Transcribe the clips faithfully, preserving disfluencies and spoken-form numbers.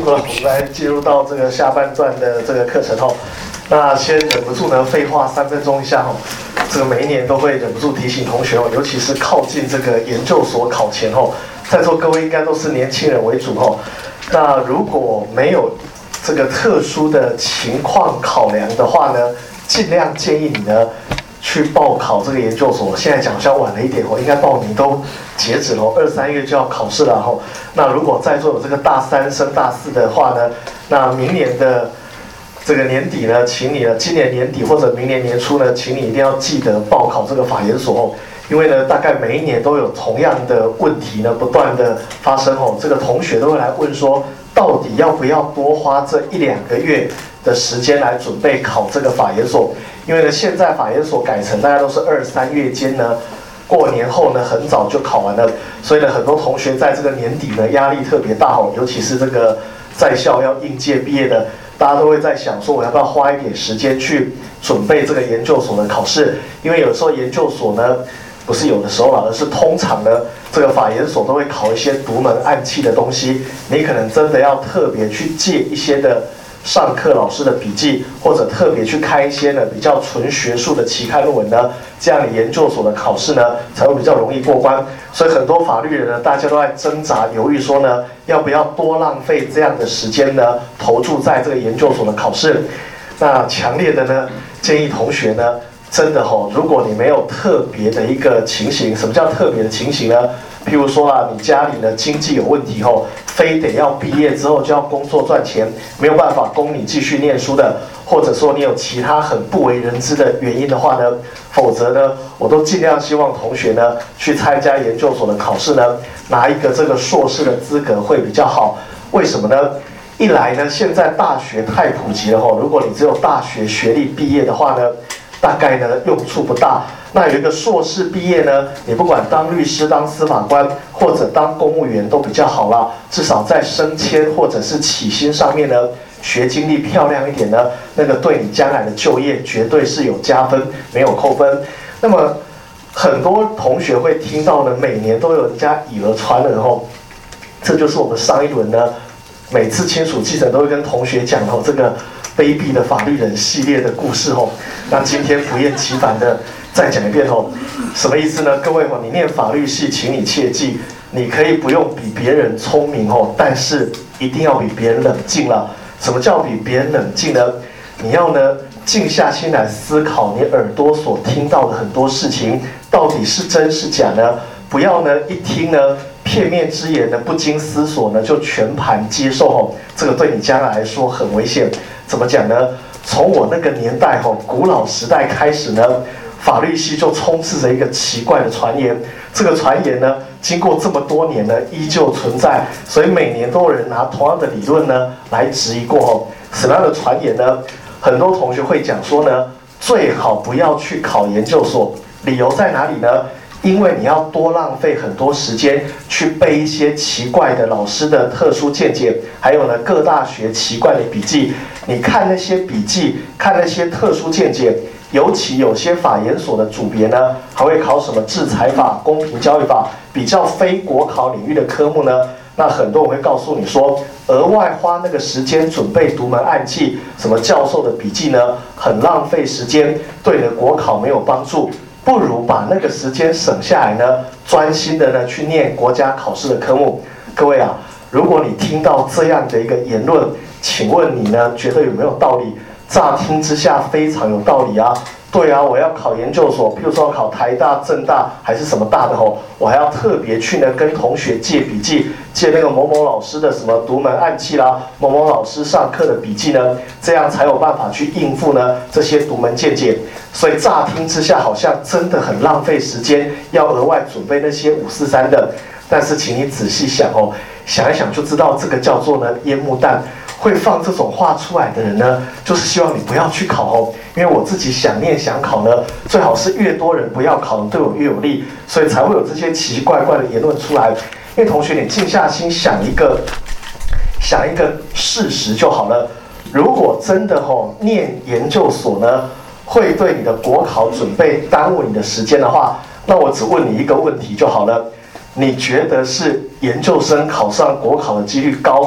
了，我们来进入到这个下半段的这个课程哦。那先忍不住呢，废话三分钟一下哦。这个每一年都会忍不住提醒同学哦，尤其是靠近这个研究所考前哦，在座各位应该都是年轻人为主哦。那如果没有这个特殊的情况考量的话呢，尽量建议你呢去报考这个研究所。现在讲好像晚了一点哦，应该报名都截止了，二三月就要考试了哦。那如果在座有这个大三升大四的话呢，那明年的这个年底呢，请你呢，今年年底或者明年年初呢，请你一定要记得报考这个法研所哦，因为呢，大概每一年都有同样的问题呢，不断的发生哦。这个同学都会来问说，到底要不要多花这一两个月的时间来准备考这个法研所？因为呢，现在法研所改成大家都是二三月间呢，过年后呢，很早就考完了，所以呢，很多同学在这个年底呢，压力特别大哦，尤其是这个在校要应届毕业的。大家都会在想说，我要不要花一点时间去准备这个研究所的考试？因为有时候研究所呢，不是有的时候啦，而是通常呢，这个法研所都会考一些独门暗器的东西，你可能真的要特别去借一些的上课老师的笔记，或者特别去看一些呢比较纯学术的期刊论文呢，这样你研究所的考试呢才会比较容易过关。所以很多法律人呢，大家都在挣扎犹豫说呢，要不要多浪费这样的时间呢，投注在这个研究所的考试。那强烈的呢，建议同学呢，真的吼、哦，如果你没有特别的一个情形，什么叫特别的情形呢？譬如说啊，你家里的经济有问题后，非得要毕业之后就要工作赚钱，没有办法供你继续念书的，或者说你有其他很不为人知的原因的话呢，否则呢，我都尽量希望同学呢去参加研究所的考试呢，拿一个这个硕士的资格会比较好。为什么呢？一来呢，现在大学太普及了吼，如果你只有大学学历毕业的话呢，大概呢用处不大。那有一个硕士毕业呢，你不管当律师、当司法官或者当公务员都比较好啦，至少在升迁或者是起薪上面呢，学经历漂亮一点呢，那个对你将来的就业绝对是有加分，没有扣分。那么很多同学会听到呢，每年都有人家以讹传讹后，这就是我们上一轮呢，每次亲属继承都会跟同学讲哦，这个卑鄙的法律人系列的故事哦。那今天不厌其烦的再讲一遍哦，什么意思呢？各位哦，你念法律系，请你切记，你可以不用比别人聪明哦，但是一定要比别人冷静了。什么叫比别人冷静呢？你要呢静下心来思考你耳朵所听到的很多事情到底是真是假呢？不要呢一听呢片面之言呢，不经思索呢就全盘接受哦，这个对你将来来说很危险。怎么讲呢？从我那个年代哦，古老时代开始呢，法律系就充斥着一个奇怪的传言。这个传言呢，经过这么多年呢，依旧存在，所以每年都有人拿同样的理论呢来质疑过哦。什么样的传言呢？很多同学会讲说呢，最好不要去考研究所，理由在哪里呢？因为你要多浪费很多时间去背一些奇怪的老师的特殊见解，还有呢各大学奇怪的笔记。你看那些笔记，看那些特殊见解，尤其有些法研所的组别呢，还会考什么制裁法、公平交易法，比较非国考领域的科目呢。那很多人会告诉你说，额外花那个时间准备独门暗器，什么教授的笔记呢，很浪费时间，对你的国考没有帮助。不如把那个时间省下来呢，专心的呢去念国家考试的科目。各位啊，如果你听到这样的一个言论，请问你呢觉得有没有道理？乍听之下非常有道理啊。对啊，我要考研究所，譬如说考台大、政大还是什么大的吼，我还要特别去呢跟同学借笔记，借那个某某老师的什么独门暗器啦，某某老师上课的笔记呢，这样才有办法去应付呢这些独门见解。所以乍听之下好像真的很浪费时间，要额外准备那些五四三的。但是请你仔细想哦，想一想就知道这个叫做呢烟幕弹。会放这种话出来的人呢，就是希望你不要去考哦，因为我自己想念想考呢，最好是越多人不要考，对我越有利，所以才会有这些奇奇怪怪的言论出来。因为同学，你静下心想一个，想一个事实就好了。如果真的哦，念研究所呢，会对你的国考准备耽误你的时间的话，那我只问你一个问题就好了：你觉得是研究生考上国考的几率高？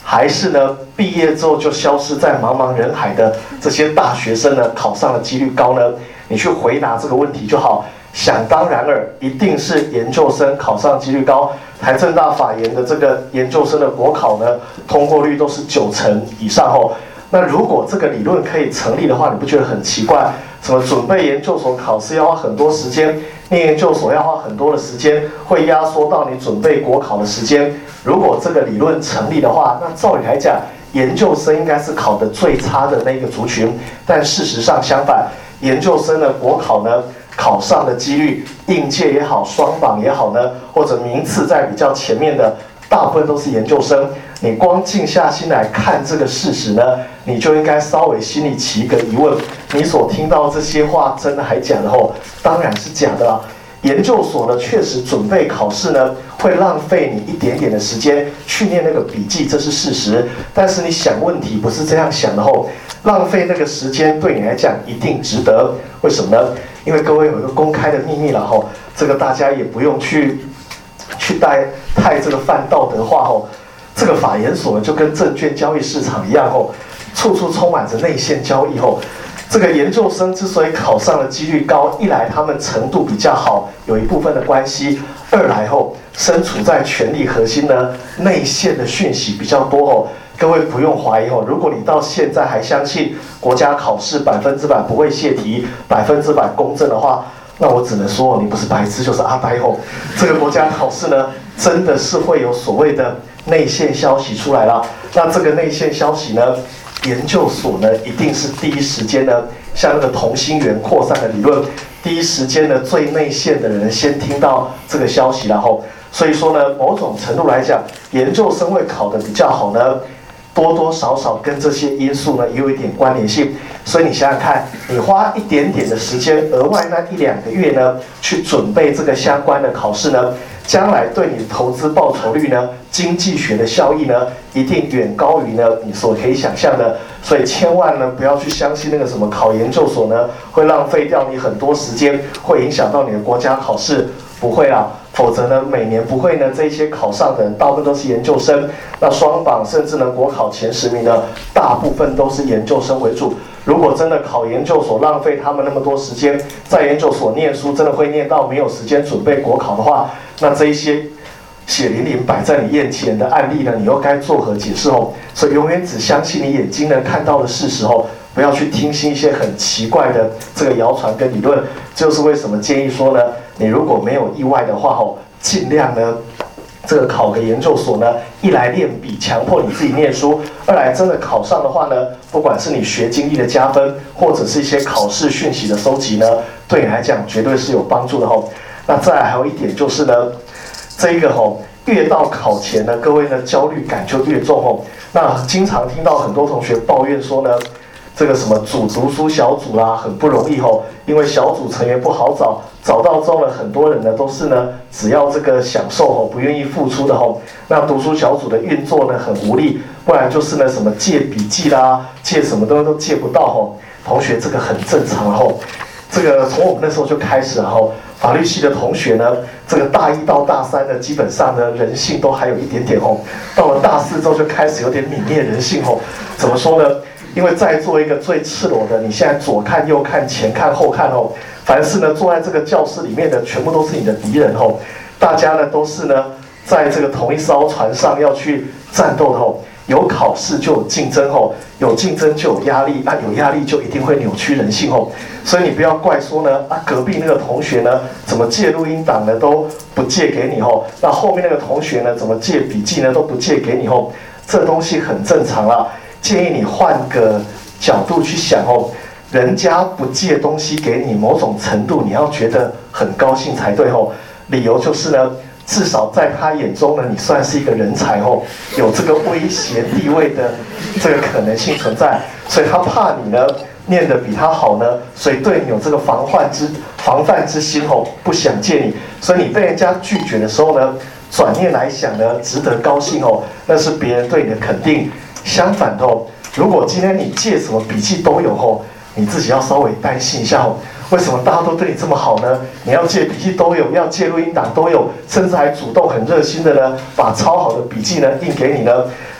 还是呢毕业之后就消失在茫茫人海的这些大学生呢考上的几率高呢？你去回答这个问题就好。想当然尔，一定是研究生考上几率高。台政大法研的这个研究生的国考呢，通过率都是九成以上后。那如果这个理论可以成立的话，你不觉得很奇怪？什么准备研究所考试要花很多时间，念研究所要花很多的时间，会压缩到你准备国考的时间。如果这个理论成立的话，那照理来讲，研究生应该是考得最差的那个族群。但事实上相反，研究生的国考呢，考上的几率，应届也好，双榜也好呢，或者名次在比较前面的，大部分都是研究生。你光静下心来看这个事实呢，你就应该稍微心里起一个疑问：你所听到这些话真的还假的？后当然是假的啦。研究所呢，确实准备考试呢，会浪费你一点点的时间去念那个笔记，这是事实。但是你想问题不是这样想的后，浪费那个时间对你来讲一定值得。为什么呢？因为各位有一个公开的秘密了吼，这个大家也不用去去带太这个犯道德化吼。这个法研所呢，就跟证券交易市场一样吼，处处充满着内线交易吼。这个研究生之所以考上的几率高，一来他们程度比较好，有一部分的关系；二来后身处在权力核心呢，内线的讯息比较多哦。各位不用怀疑哦，如果你到现在还相信国家考试百分之百不会泄题、百分之百公正的话，那我只能说你不是白痴就是阿呆哦。这个国家考试呢，真的是会有所谓的内线消息出来了。那这个内线消息呢，研究所呢一定是第一时间呢，像那个同心圆扩散的理论，第一时间呢最内线的人先听到这个消息，然后所以说呢，某种程度来讲，研究生会考得比较好呢，多多少少跟这些因素呢也有一点关联性。所以你想想看，你花一点点的时间，额外那一两个月呢，去准备这个相关的考试呢，将来对你的投资报酬率呢，经济学的效益呢，一定远高于呢你所可以想象的。所以千万呢不要去相信那个什么考研究所呢会浪费掉你很多时间，会影响到你的国家考试，不会啦。否则呢，每年不会呢这些考上的人大部分都是研究生，那双榜甚至呢国考前十名呢，大部分都是研究生为主。如果真的考研究所浪费他们那么多时间，在研究所念书真的会念到没有时间准备国考的话，那这一些血淋淋摆在你眼前的案例呢，你又该作何解释哦？所以永远只相信你眼睛能看到的事实哦，不要去听信一些很奇怪的这个谣传跟理论。就是为什么建议说呢，你如果没有意外的话哦，尽量呢这个考个研究所呢，一来练笔，强迫你自己念书；二来真的考上的话呢，不管是你学经历的加分，或者是一些考试讯息的收集呢，对你来讲绝对是有帮助的哦。那再来还有一点就是呢，这一个吼，越到考前呢，各位呢焦虑感就越重哦。那经常听到很多同学抱怨说呢，这个什么组读书小组啦，很不容易吼，因为小组成员不好找，找到之后呢，很多人呢都是呢只要这个享受吼，不愿意付出的吼。那读书小组的运作呢很无力，不然就是呢什么借笔记啦，借什么东西都借不到吼。同学这个很正常吼，这个从我们那时候就开始了吼。法律系的同学呢，这个大一到大三呢，基本上呢人性都还有一点点吼，到了大四之后就开始有点泯灭人性吼。怎么说呢？因为在座一个最赤裸的，你现在左看右看前看后看吼，凡是呢坐在这个教室里面的，全部都是你的敌人吼。大家呢都是呢在这个同一艘船上要去战斗的吼。有考试就有竞争吼，有竞争就有压力，啊有压力就一定会扭曲人性吼。所以你不要怪说呢啊隔壁那个同学呢怎么借录音档呢都不借给你吼，那后面那个同学呢怎么借笔记呢都不借给你吼，这东西很正常啦。建议你换个角度去想哦，人家不借东西给你，某种程度你要觉得很高兴才对吼。理由就是呢，至少在他眼中呢，你算是一个人才哦，有这个威胁地位的这个可能性存在，所以他怕你呢念得比他好呢，所以对你有这个防范之防范之心哦，不想借你，所以你被人家拒绝的时候呢，转念来想呢，值得高兴哦，那是别人对你的肯定。相反的哦，如果今天你借什么笔记都有哦，你自己要稍微担心一下哦。为什么大家都对你这么好呢？你要借笔记都有，要借录音档都有，甚至还主动很热心的呢，把抄好的笔记呢印给你呢。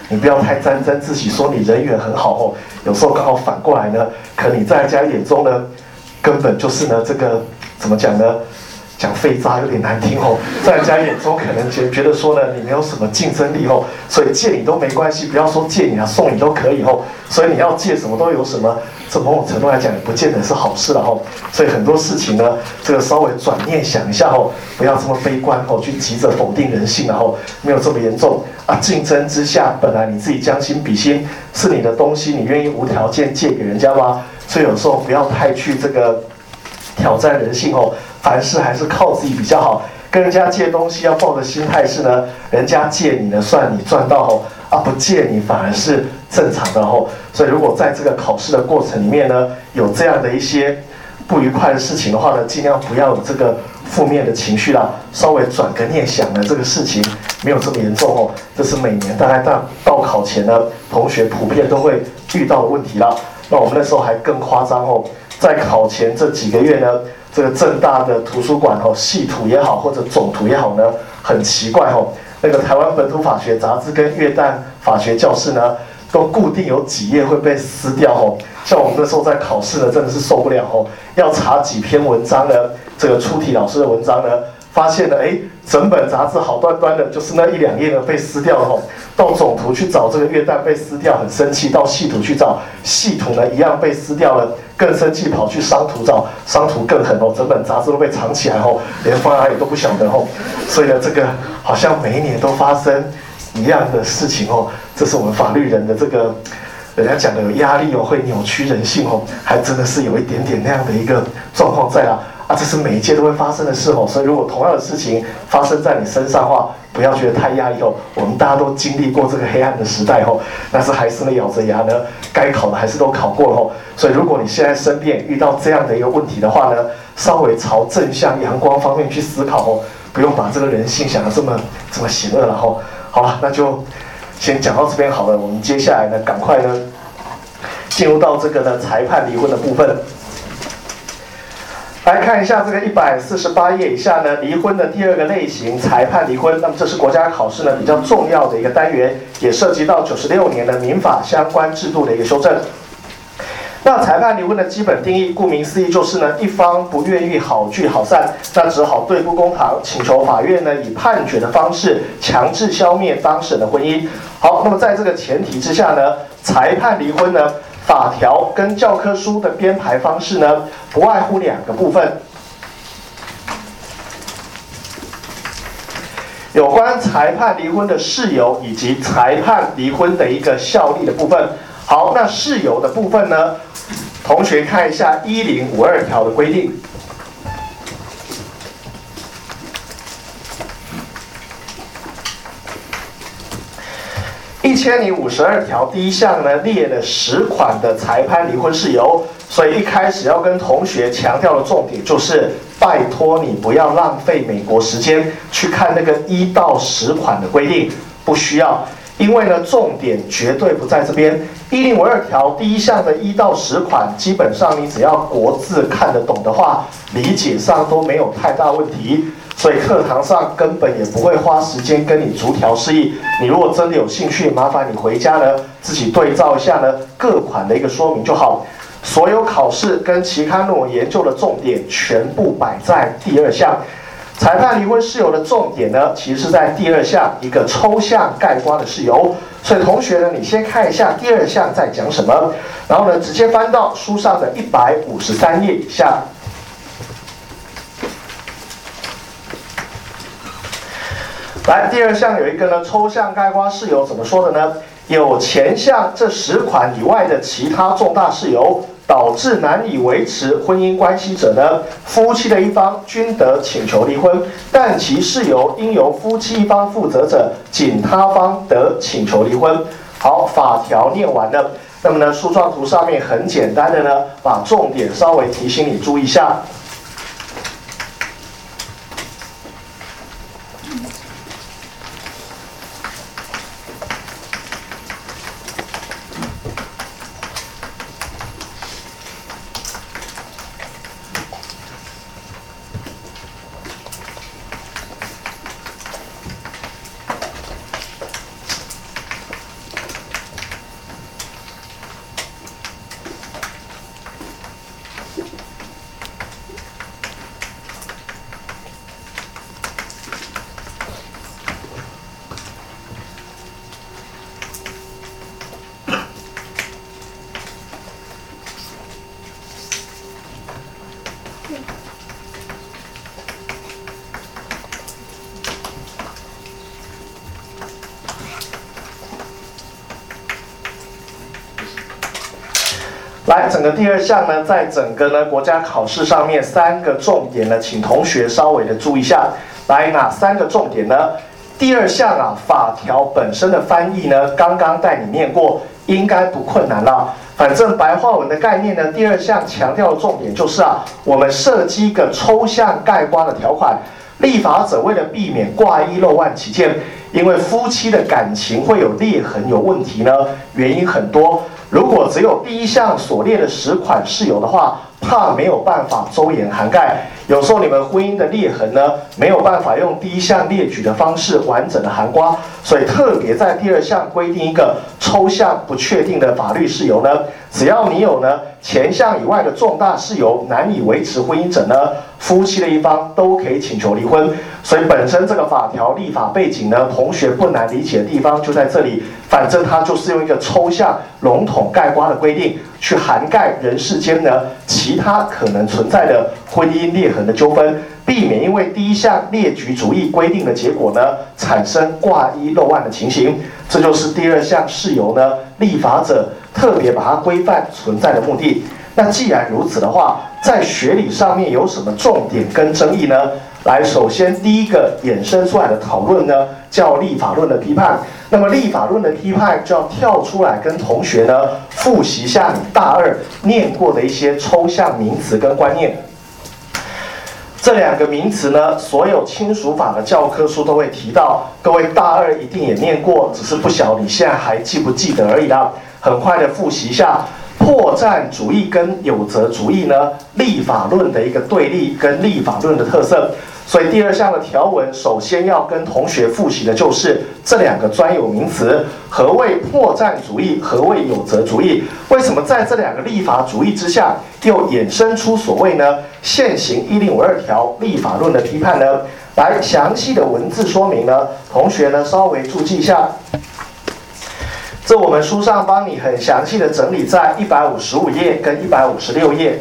你不要太沾沾自喜，说你人缘很好哦。有时候刚好反过来呢，可能你在人家眼中呢，根本就是呢这个怎么讲呢？讲废渣有点难听哦，在人家眼中可能觉觉得说呢，你没有什么竞争力哦，所以借你都没关系，不要说借你啊，送你都可以哦。所以你要借什么都有什么，这某种程度来讲也不见得是好事了哦。所以很多事情呢，这个稍微转念想一下哦，不要这么悲观哦，去急着否定人性然后没有这么严重啊。竞争之下，本来你自己将心比心，是你的东西，你愿意无条件借给人家吗？所以有时候不要太去这个挑战人性哦。凡事还是靠自己比较好，跟人家借东西要抱的心态是呢，人家借你呢算你赚到哦，啊不借你反而是正常的哦。所以如果在这个考试的过程里面呢，有这样的一些不愉快的事情的话呢，尽量不要有这个负面的情绪啦，稍微转个念想呢，这个事情没有这么严重哦。这是每年大概到到考前呢，同学普遍都会遇到的问题啦。那我们那时候还更夸张哦，在考前这几个月呢。这个政大的图书馆哦，系图也好，或者总图也好呢，很奇怪哦。那个台湾本土法学杂志跟越旦法学教室呢，都固定有几页会被撕掉哦。像我们那时候在考试呢，真的是受不了哦，要查几篇文章呢，这个出题老师的文章呢，发现了哎，整本杂志好端端的，就是那一两页呢被撕掉了哦。到总图去找这个越旦被撕掉，很生气；到系图去找系图呢，一样被撕掉了。更生气，跑去商图找，商图更狠哦，整本杂志都被藏起来哦，连放哪里都不晓得哦。所以呢，这个好像每一年都发生一样的事情哦。这是我们法律人的这个，人家讲的有压力哦，会扭曲人性哦，还真的是有一点点那样的一个状况在啊。啊，这是每一届都会发生的事哦。所以如果同样的事情发生在你身上的话，不要觉得太压抑哦。我们大家都经历过这个黑暗的时代哦，但是还是呢咬着牙呢，该考的还是都考过了哦。所以如果你现在身边遇到这样的一个问题的话呢，稍微朝正向阳光方面去思考哦，不用把这个人性想得这么这么险恶了哦。好了，那就先讲到这边好了。我们接下来呢，赶快呢进入到这个呢裁判离婚的部分。来看一下这个一百四十八页以下呢，离婚的第二个类型，裁判离婚。那么这是国家考试呢比较重要的一个单元，也涉及到九十六年的民法相关制度的一个修正。那裁判离婚的基本定义，顾名思义就是呢，一方不愿意好聚好散，那只好对簿公堂，请求法院呢以判决的方式强制消灭当事人的婚姻。好，那么在这个前提之下呢，裁判离婚呢，法条跟教科书的编排方式呢，不外乎两个部分。有关裁判离婚的事由以及裁判离婚的一个效力的部分。好，那事由的部分呢，同学看一下一零五二条的规定。一千零五十二条第一项呢，列了十款的裁判离婚事由，所以一开始要跟同学强调的重点就是，拜托你不要浪费美国时间去看那个一到十款的规定，不需要。因为呢，重点绝对不在这边。一零五二条第一项的一到十款，基本上你只要国字看得懂的话，理解上都没有太大问题。所以课堂上根本也不会花时间跟你逐条示意。你如果真的有兴趣，麻烦你回家呢自己对照一下呢各款的一个说明就好。所有考试跟期刊论文研究的重点全部摆在第二项。裁判离婚事由的重点呢，其实是在第二项一个抽象概括的事由。所以同学呢，你先看一下第二项在讲什么，然后呢，直接翻到书上的一百五十三页以下。来，第二项有一个呢抽象概括事由，怎么说的呢？有前项这十款以外的其他重大事由，导致难以维持婚姻关系者呢，夫妻的一方均得请求离婚，但其事由应由夫妻一方负责者，仅他方得请求离婚。好，法条念完了，那么呢，树状图上面很简单的呢，把重点稍微提醒你注意一下。 来，整个第二项呢，在整个呢国家考试上面三个重点呢，请同学稍微的注意一下。来，哪三个重点呢？第二项啊，法条本身的翻译呢，刚刚带你念过，应该不困难啦。反正白话文的概念呢，第二项强调的重点就是啊，我们设计一个抽象概括的条款。立法者为了避免挂一漏万起见，因为夫妻的感情会有裂痕有问题呢，原因很多。如果只有第一项所列的十款事由的话，怕没有办法周延涵盖。有时候你们婚姻的裂痕呢，没有办法用第一项列举的方式完整的涵盖，所以特别在第二项规定一个抽象不确定的法律事由呢，只要你有呢前项以外的重大事由难以维持婚姻者呢，夫妻的一方都可以请求离婚。所以本身这个法条立法背景呢，同学不难理解的地方就在这里。反正它就是用一个抽象笼统概括的规定，去涵盖人世间呢其他可能存在的婚姻裂痕的纠纷，避免因为第一项列举主义规定的结果呢，产生挂一漏万的情形。这就是第二项事由呢，立法者特别把它规范存在的目的。那既然如此的话，在学理上面有什么重点跟争议呢？来，首先第一个衍生出来的讨论呢，叫立法论的批判。那么立法论的批判就要跳出来跟同学呢复习一下你大二念过的一些抽象名词跟观念。这两个名词呢，所有亲属法的教科书都会提到，各位大二一定也念过，只是不晓你现在还记不记得而已啦。很快的复习一下。破绽主义跟有责主义呢，立法论的一个对立跟立法论的特色。所以第二项的条文，首先要跟同学复习的就是这两个专有名词：何谓破绽主义，何谓有责主义？为什么在这两个立法主义之下，又衍生出所谓呢现行一零五二条立法论的批判呢？来，详细的文字说明呢，同学呢稍微注记一下。这我们书上帮你很详细的整理在一百五十五页跟一百五十六页，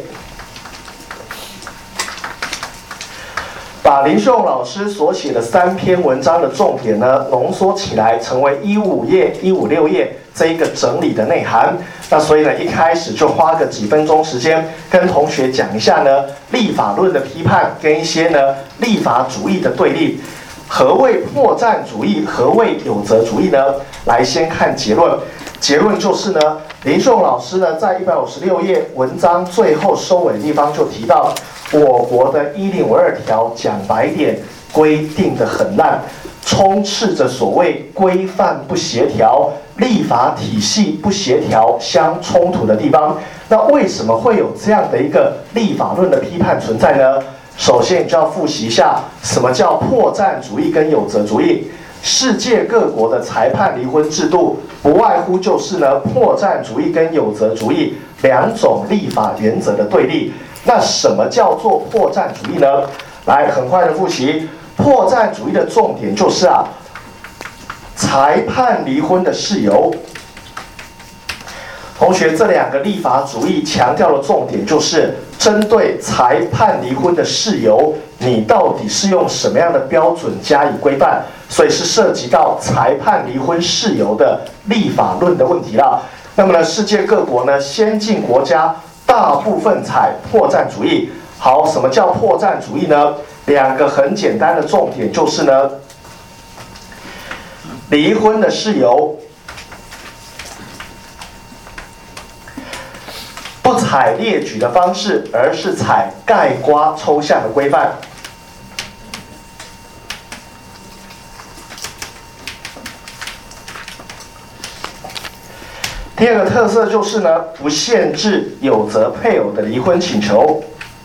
把林秀老师所写的三篇文章的重点呢浓缩起来，成为一五五页、一五六页这一个整理的内涵。那所以呢，一开始就花个几分钟时间跟同学讲一下呢立法论的批判跟一些呢立法主义的对立。何谓破绽主义？何谓有责主义呢？来，先看结论。结论就是呢，林秀老师呢在一百五十六页文章最后收尾的地方就提到，我国的一零五二条讲白点规定的很烂，充斥着所谓规范不协调、立法体系不协调相冲突的地方。那为什么会有这样的一个立法论的批判存在呢？首先，你就要复习一下什么叫破绽主义跟有责主义。世界各国的裁判离婚制度，不外乎就是呢破绽主义跟有责主义两种立法原则的对立。那什么叫做破绽主义呢？来，很快的复习。破绽主义的重点就是啊，裁判离婚的事由。同学，这两个立法主义强调的重点就是针对裁判离婚的事由，你到底是用什么样的标准加以规范？所以是涉及到裁判离婚事由的立法论的问题啦。那么呢，世界各国呢，先进国家大部分采破绽主义。好，什么叫破绽主义呢？两个很简单的重点就是呢，离婚的事由不采列举的方式，而是采概括抽象的规范。第二个特色就是呢，不限制有责配偶的离婚请求。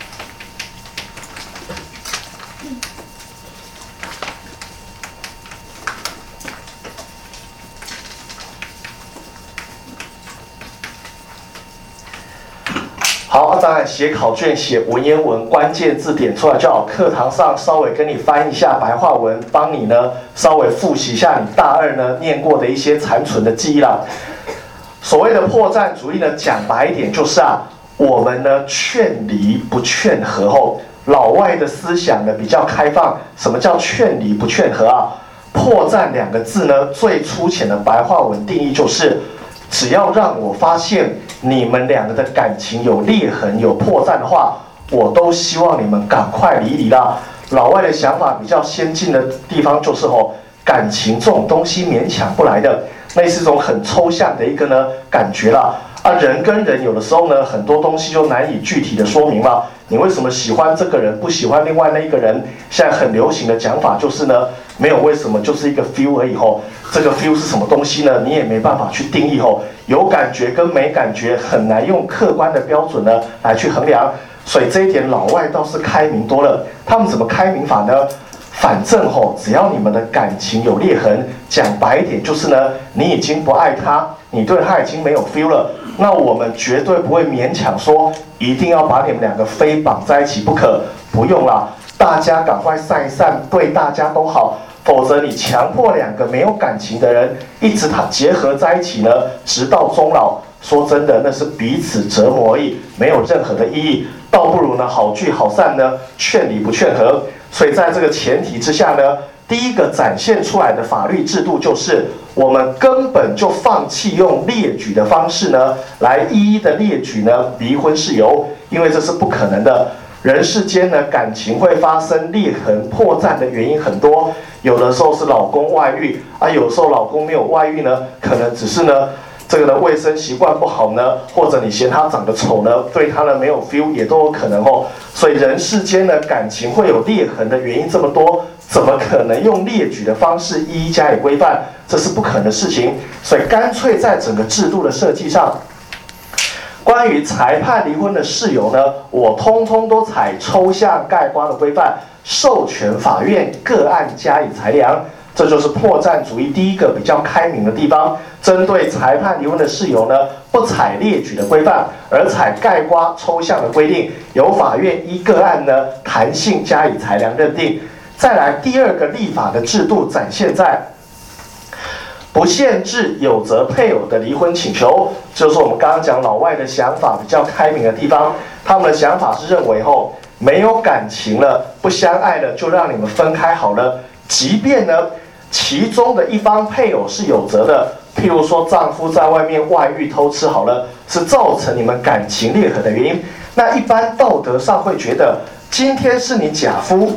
好，当然写考卷写文言文，关键字点出来就好。课堂上稍微跟你翻一下白话文，帮你呢稍微复习一下你大二呢念过的一些残存的记忆啦。所谓的破绽主义呢，讲白一点就是啊，我们呢劝离不劝和后，老外的思想呢比较开放。什么叫劝离不劝和啊？破绽两个字呢，最粗浅的白话文定义就是，只要让我发现你们两个的感情有裂痕、有破绽的话，我都希望你们赶快离离啦。老外的想法比较先进的地方就是吼，感情这种东西勉强不来的，那是一种很抽象的一个呢感觉啦。啊，人跟人有的时候呢，很多东西就难以具体的说明嘛。你为什么喜欢这个人，不喜欢另外那一个人？现在很流行的讲法就是呢，没有为什么，就是一个 feel 而已吼。这个 feel 是什么东西呢？你也没办法去定义吼。有感觉跟没感觉很难用客观的标准呢来去衡量。所以这一点老外倒是开明多了。他们怎么开明法呢？反正吼，只要你们的感情有裂痕，讲白一点就是呢，你已经不爱他，你对他已经没有 feel 了。那我们绝对不会勉强说一定要把你们两个非绑在一起不可，不用啦，大家赶快散一散，对大家都好。否则你强迫两个没有感情的人一直他结合在一起呢，直到终老，说真的，那是彼此折磨而已，没有任何的意义。倒不如呢，好聚好散呢，劝离不劝和。所以在这个前提之下呢，第一个展现出来的法律制度就是，我们根本就放弃用列举的方式呢，来一一的列举呢离婚事由，因为这是不可能的。人世间呢，感情会发生裂痕破绽的原因很多，有的时候是老公外遇啊，有时候老公没有外遇呢，可能只是呢。这个呢，卫生习惯不好呢，或者你嫌他长得丑呢，对他呢没有 feel 也都有可能哦。所以人世间呢，感情会有裂痕的原因这么多，怎么可能用列举的方式一一加以规范？这是不可能的事情。所以干脆在整个制度的设计上，关于裁判离婚的事由呢，我通通都采抽象概括的规范，授权法院个案加以裁量。这就是破绽主义第一个比较开明的地方。针对裁判离婚的事由呢，不采列举的规范，而采概括抽象的规定，由法院依个案呢弹性加以裁量认定。再来第二个立法的制度展现在不限制有责配偶的离婚请求，就是我们刚刚讲老外的想法比较开明的地方。他们的想法是认为后没有感情了，不相爱了，就让你们分开好了。即便呢其中的一方配偶是有责的，譬如说丈夫在外面外遇偷吃好了，是造成你们感情裂痕的原因。那一般道德上会觉得，今天是你假夫，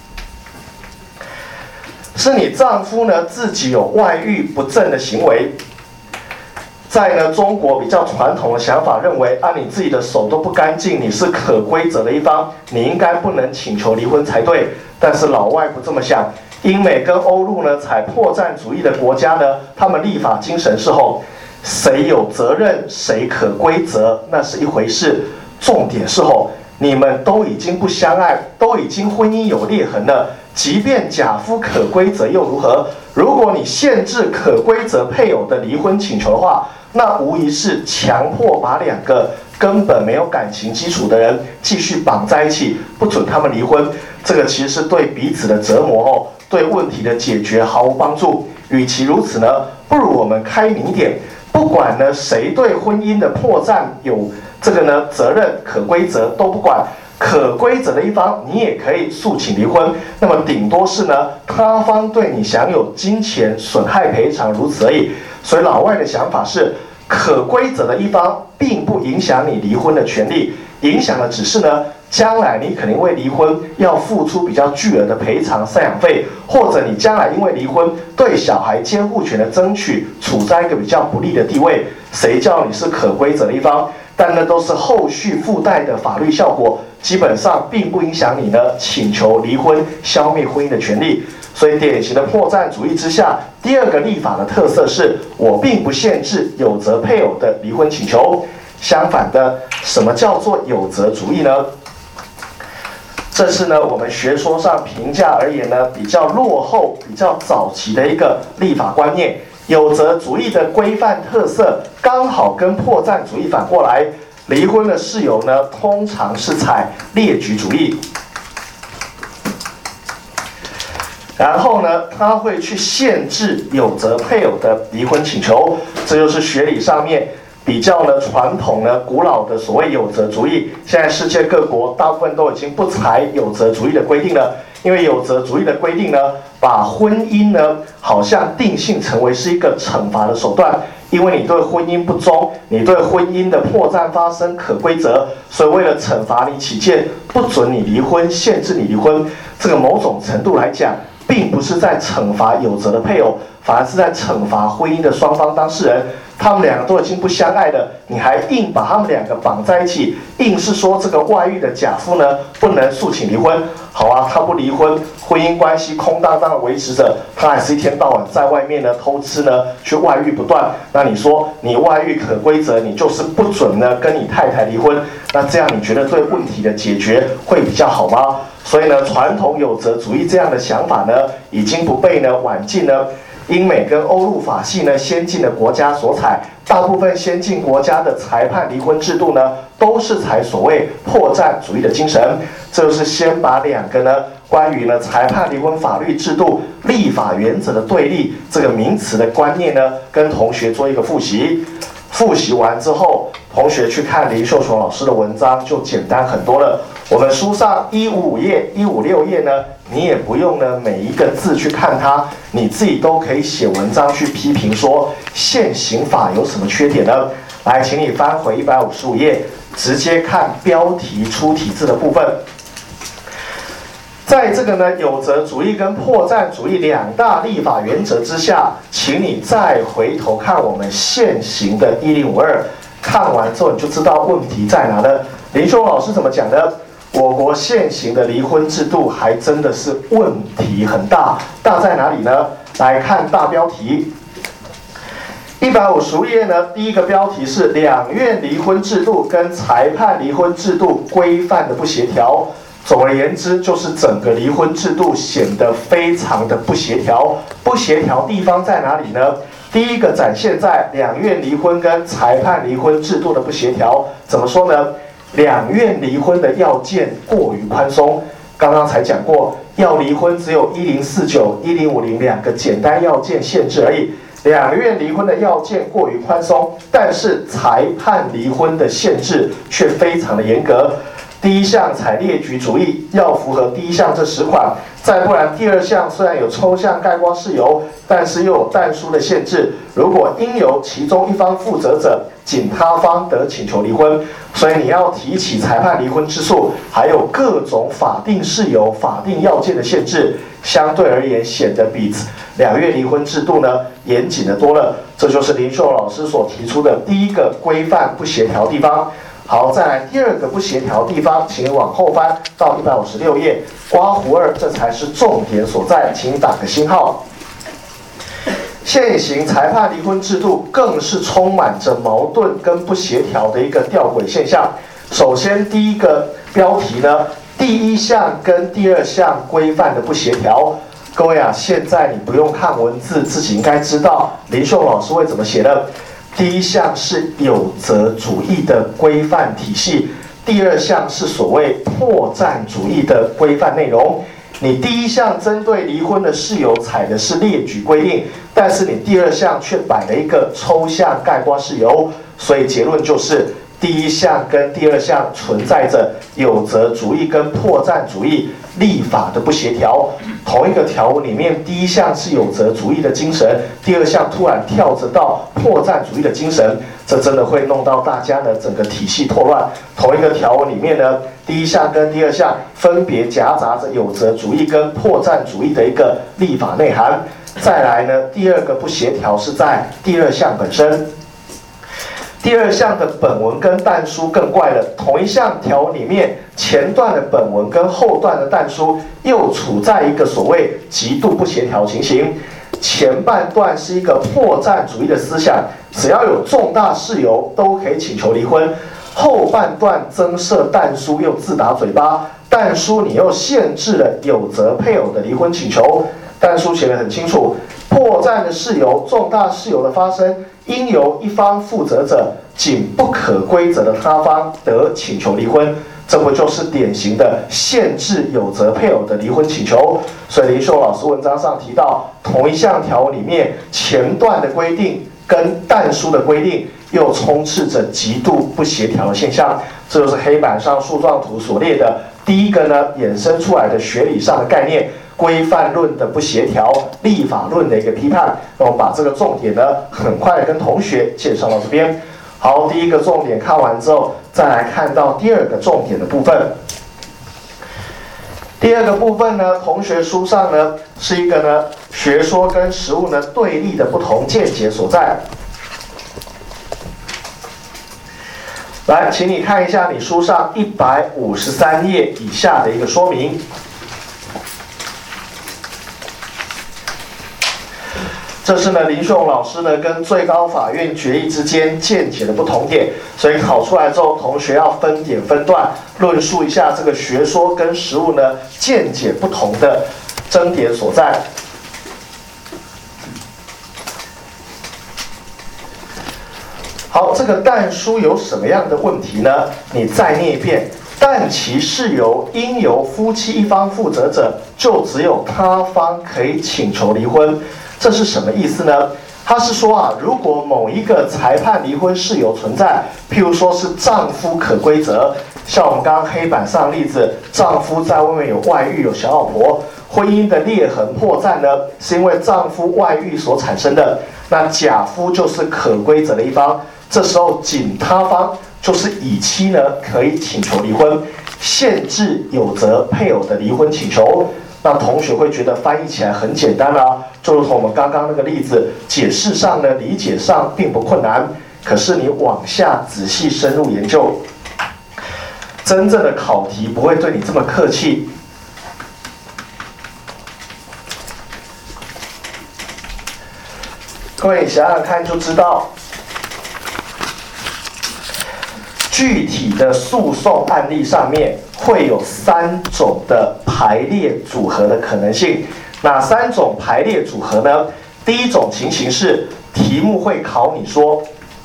是你丈夫呢自己有外遇不正的行为。在呢中国比较传统的想法认为，啊你自己的手都不干净，你是可归责的一方，你应该不能请求离婚才对。但是老外不这么想。英美跟欧陆呢，采破绽主义的国家呢，他们立法精神是后，谁有责任，谁可归责，那是一回事。重点是后，你们都已经不相爱，都已经婚姻有裂痕了，即便假夫可归责又如何？如果你限制可归责配偶的离婚请求的话，那无疑是强迫把两个根本没有感情基础的人继续绑在一起，不准他们离婚。这个其实是对彼此的折磨哦。对问题的解决毫无帮助。与其如此呢，不如我们开明点，不管呢谁对婚姻的破绽有这个呢责任可归责都不管，可归责的一方你也可以诉请离婚，那么顶多是呢他方对你享有金钱损害赔偿如此而已。所以老外的想法是，可归责的一方并不影响你离婚的权利，影响的只是呢将来你可能为离婚要付出比较巨额的赔偿赡养费，或者你将来因为离婚对小孩监护权的争取处在一个比较不利的地位，谁叫你是可归责的一方？但那都是后续附带的法律效果，基本上并不影响你呢请求离婚、消灭婚姻的权利。所以典型的破绽主义之下，第二个立法的特色是，我并不限制有责配偶的离婚请求。相反的，什么叫做有责主义呢？这是呢我们学说上评价而言呢比较落后、比较早期的一个立法观念。有责主义的规范特色刚好跟破绽主义反过来，离婚的事由呢通常是采列举主义，然后呢他会去限制有责配偶的离婚请求，这就是学理上面比较呢传统呢古老的所谓有责主义。现在世界各国大部分都已经不采有责主义的规定了， 因为有责主义的规定呢，把婚姻呢好像定性成为是一个惩罚的手段。因为你对婚姻不忠，你对婚姻的破绽发生可归责，所以为了惩罚你起见，不准你离婚，限制你离婚。这个某种程度来讲，并不是在惩罚有责的配偶，反而是在惩罚婚姻的双方当事人。他们两个都已经不相爱了，你还硬把他们两个绑在一起，硬是说这个外遇的假夫呢不能诉请离婚。好啊，他不离婚，婚姻关系空荡荡的维持着，他还是一天到晚在外面呢偷吃呢，去外遇不断。那你说你外遇可归责，你就是不准呢跟你太太离婚，那这样你觉得对问题的解决会比较好吗？所以呢，传统有责主义这样的想法呢，已经不被呢晚近呢英美跟欧陆法系呢先进的国家所采，大部分先进国家的裁判离婚制度呢，都是采所谓破绽主义的精神。这就是先把两个呢关于呢裁判离婚法律制度立法原则的对立这个名词的观念呢，跟同学做一个复习。复习完之后，同学去看林秀琼老师的文章就简单很多了。我们书上一五五页、一五六页呢，你也不用呢每一个字去看它，你自己都可以写文章去批评说现行法有什么缺点呢？来，请你翻回一百五十五页，直接看标题出题字的部分。在这个呢有责主义跟破绽主义两大立法原则之下，请你再回头看我们现行的一零五二，看完之后你就知道问题在哪了。林秀老师怎么讲的？我国现行的离婚制度还真的是问题很大，大在哪里呢？来看大标题，一百五十五页呢，第一个标题是两院离婚制度跟裁判离婚制度规范的不协调。总而言之，就是整个离婚制度显得非常的不协调。不协调地方在哪里呢？第一个展现在两院离婚跟裁判离婚制度的不协调。怎么说呢？两院离婚的要件过于宽松。刚刚才讲过，要离婚只有一零四九、一零五零两个简单要件限制而已。两院离婚的要件过于宽松，但是裁判离婚的限制却非常的严格。第一项采列举主义，要符合第一项这十款，再不然第二项虽然有抽象概括事由，但是又有但书的限制。如果应由其中一方负责者，仅他方得请求离婚。所以你要提起裁判离婚之诉，还有各种法定事由、法定要件的限制，相对而言显得比两院离婚制度呢严谨的多了。这就是林秀老师所提出的第一个规范不协调地方。好，再来第二个不协调地方，请往后翻到一百五十六页，刮胡二，这才是重点所在，请打个星号。现行裁判离婚制度更是充满着矛盾跟不协调的一个吊诡现象。首先，第一个标题呢，第一项跟第二项规范的不协调。各位啊，现在你不用看文字，自己应该知道林秀老师会怎么写的。第一项是有责主义的规范体系，第二项是所谓破绽主义的规范内容。你第一项针对离婚的事由采的是列举规定，但是你第二项却摆了一个抽象概括事由，所以结论就是第一项跟第二项存在着有责主义跟破绽主义立法的不协调。同一个条文里面，第一项是有责主义的精神，第二项突然跳着到破绽主义的精神，这真的会弄到大家呢整个体系错乱。同一个条文里面呢，第一项跟第二项分别夹杂着有责主义跟破绽主义的一个立法内涵。再来呢，第二个不协调是在第二项本身。第二项的本文跟但书更怪了，同一项条文里面，前段的本文跟后段的但书又处在一个所谓极度不协调情形。前半段是一个破绽主义的思想，只要有重大事由都可以请求离婚。后半段增设但书又自打嘴巴，但书你又限制了有责配偶的离婚请求。但书写得很清楚，破绽的事由、重大事由的发生，应由一方负责者，仅不可归责的他方得请求离婚。这不就是典型的限制有责配偶的离婚请求？所以林秀老师文章上提到，同一项条文里面前段的规定跟但书的规定又充斥着极度不协调的现象。这就是黑板上树状图所列的第一个呢，衍生出来的学理上的概念，规范论的不协调，立法论的一个批判。那我们把这个重点呢，很快的跟同学介绍到这边。好，第一个重点看完之后，再来看到第二个重点的部分。第二个部分呢，同学书上呢是一个呢学说跟实务呢对立的不同见解所在。来，请你看一下你书上一百五十三页以下的一个说明。这是呢林秀老师呢跟最高法院决议之间见解的不同点，所以考出来之后，同学要分点分段论述一下这个学说跟实务呢见解不同的争点所在。好，这个但书有什么样的问题呢？你再念一遍。但其事由应由夫妻一方负责者，就只有他方可以请求离婚。这是什么意思呢？他是说啊，如果某一个裁判离婚事由存在，譬如说是丈夫可归责，像我们刚刚黑板上的例子，丈夫在外面有外遇有小老婆，婚姻的裂痕破绽呢，是因为丈夫外遇所产生的，那甲夫就是可归责的一方，这时候仅他方就是乙妻呢可以请求离婚，限制有责配偶的离婚请求。那同学会觉得翻译起来很简单啊，就如同我们刚刚那个例子，解释上呢，理解上并不困难。可是你往下仔细深入研究，真正的考题不会对你这么客气。各位想想看就知道，具体的诉讼案例上面会有三种的排列组合的可能性。哪三种排列组合呢？第一种情形是题目会考你说，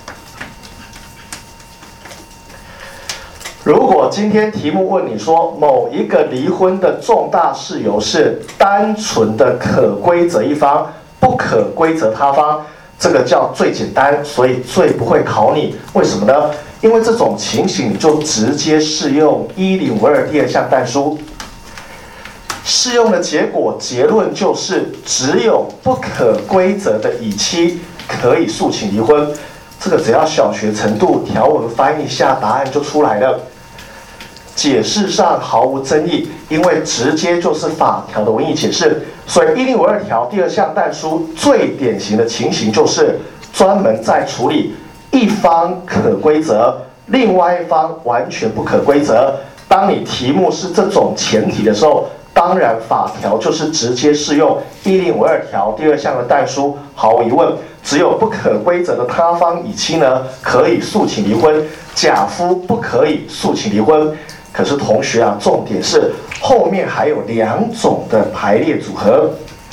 如果今天题目问你说某一个离婚的重大事由是单纯的可归责一方，不可归责他方，这个叫最简单，所以最不会考你。为什么呢？因为这种情形就直接适用一零五二第二项但书，适用的结果结论就是只有不可归责的乙妻可以诉请离婚。这个只要小学程度条文翻译一下，答案就出来了。解释上毫无争议，因为直接就是法条的文义解释。所以一零五二条第二项但书最典型的情形就是专门在处理一方可归责，另外一方完全不可归责。当你题目是这种前提的时候，当然法条就是直接适用一零五二条第二项的但书，毫无疑问，只有不可归责的他方乙妻呢可以诉请离婚，甲夫不可以诉请离婚。可是同学啊，重点是后面还有两种的排列组合。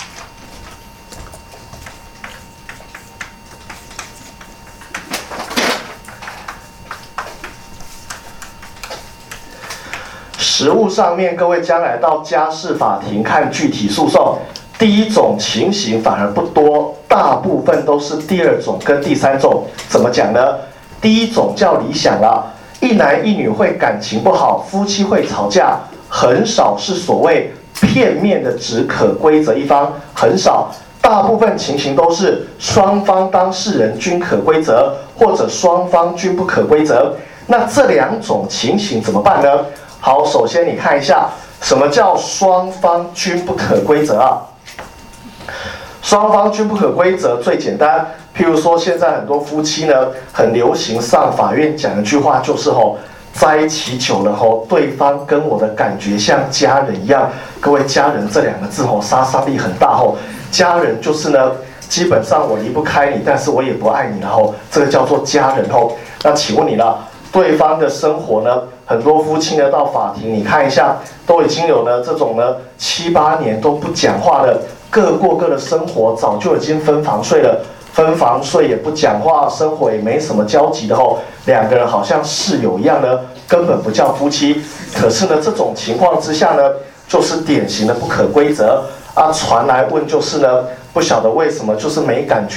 实务上面，各位将来到家事法庭看具体诉讼，第一种情形反而不多，大部分都是第二种跟第三种。怎么讲呢？第一种叫理想啦，一男一女会感情不好，夫妻会吵架，很少是所谓片面的只可归责一方，很少。大部分情形都是双方当事人均可归责，或者双方均不可归责。那这两种情形怎么办呢？好，首先你看一下，什么叫双方均不可归责啊？双方均不可归责最简单，譬如说现在很多夫妻呢，很流行上法院讲一句话，就是吼，在一起久了吼，对方跟我的感觉像家人一样。各位，家人这两个字吼，杀伤力很大吼。家人就是呢，基本上我离不开你，但是我也不爱你了吼，这个叫做家人吼。那请问你了，对方的生活呢？很多夫妻呢到法庭，你看一下，都已经有了这种呢七八年都不讲话了，各过各的生活，早就已经分房睡了，分房睡也不讲话，生活也没什么交集的吼，两个人好像室友一样呢，根本不叫夫妻。可是呢，这种情况之下呢，就是典型的不可归责啊。传来问就是呢，不晓得为什么就是没感觉了，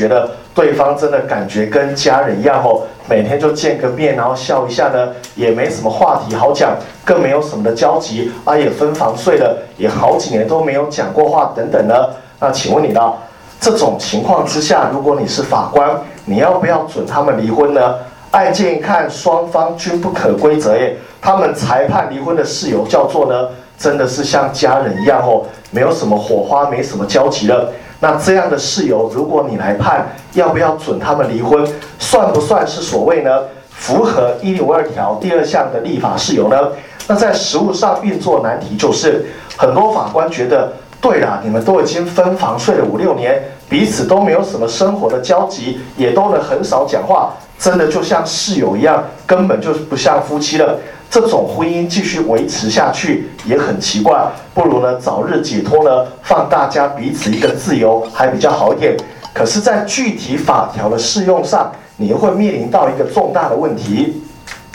对方真的感觉跟家人一样哦，每天就见个面，然后笑一下呢，也没什么话题好讲，更没有什么的交集啊，也分房睡了，也好几年都没有讲过话等等呢。那请问你呢？这种情况之下，如果你是法官，你要不要准他们离婚呢？案件一看，双方均不可归责耶，他们裁判离婚的事由叫做呢，真的是像家人一样哦，没有什么火花，没什么交集了。那这样的事由，如果你来判，要不要准他们离婚，算不算是所谓呢符合一零五二条第二项的立法事由呢？那在实务上运作难题就是，很多法官觉得，对啦，你们都已经分房睡了五六年，彼此都没有什么生活的交集，也都能很少讲话，真的就像室友一样，根本就不像夫妻了。这种婚姻继续维持下去也很奇怪，不如呢早日解脱呢，放大家彼此一个自由还比较好一点。可是，在具体法条的适用上，你又会面临到一个重大的问题。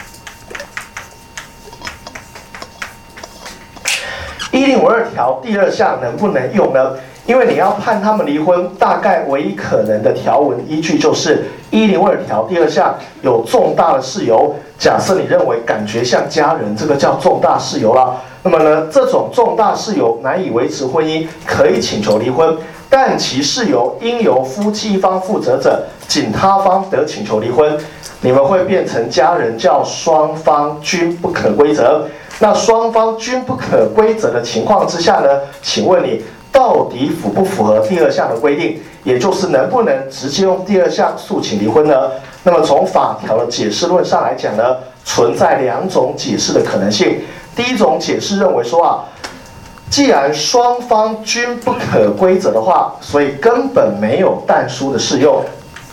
一零五二条第二项能不能用呢？因为你要判他们离婚，大概唯一可能的条文依据就是一零五二条第二项有重大的事由。假设你认为感觉像家人，这个叫重大事由啦。那么呢，这种重大事由难以维持婚姻，可以请求离婚，但其事由应由夫妻一方负责者，仅他方得请求离婚。你们会变成家人，叫双方均不可归责。那双方均不可归责的情况之下呢，请问你到底符不符合第二项的规定？也就是能不能直接用第二项诉请离婚呢？那么从法条的解释论上来讲呢，存在两种解释的可能性。第一种解释认为说啊，既然双方均不可归责的话，所以根本没有但书的适用。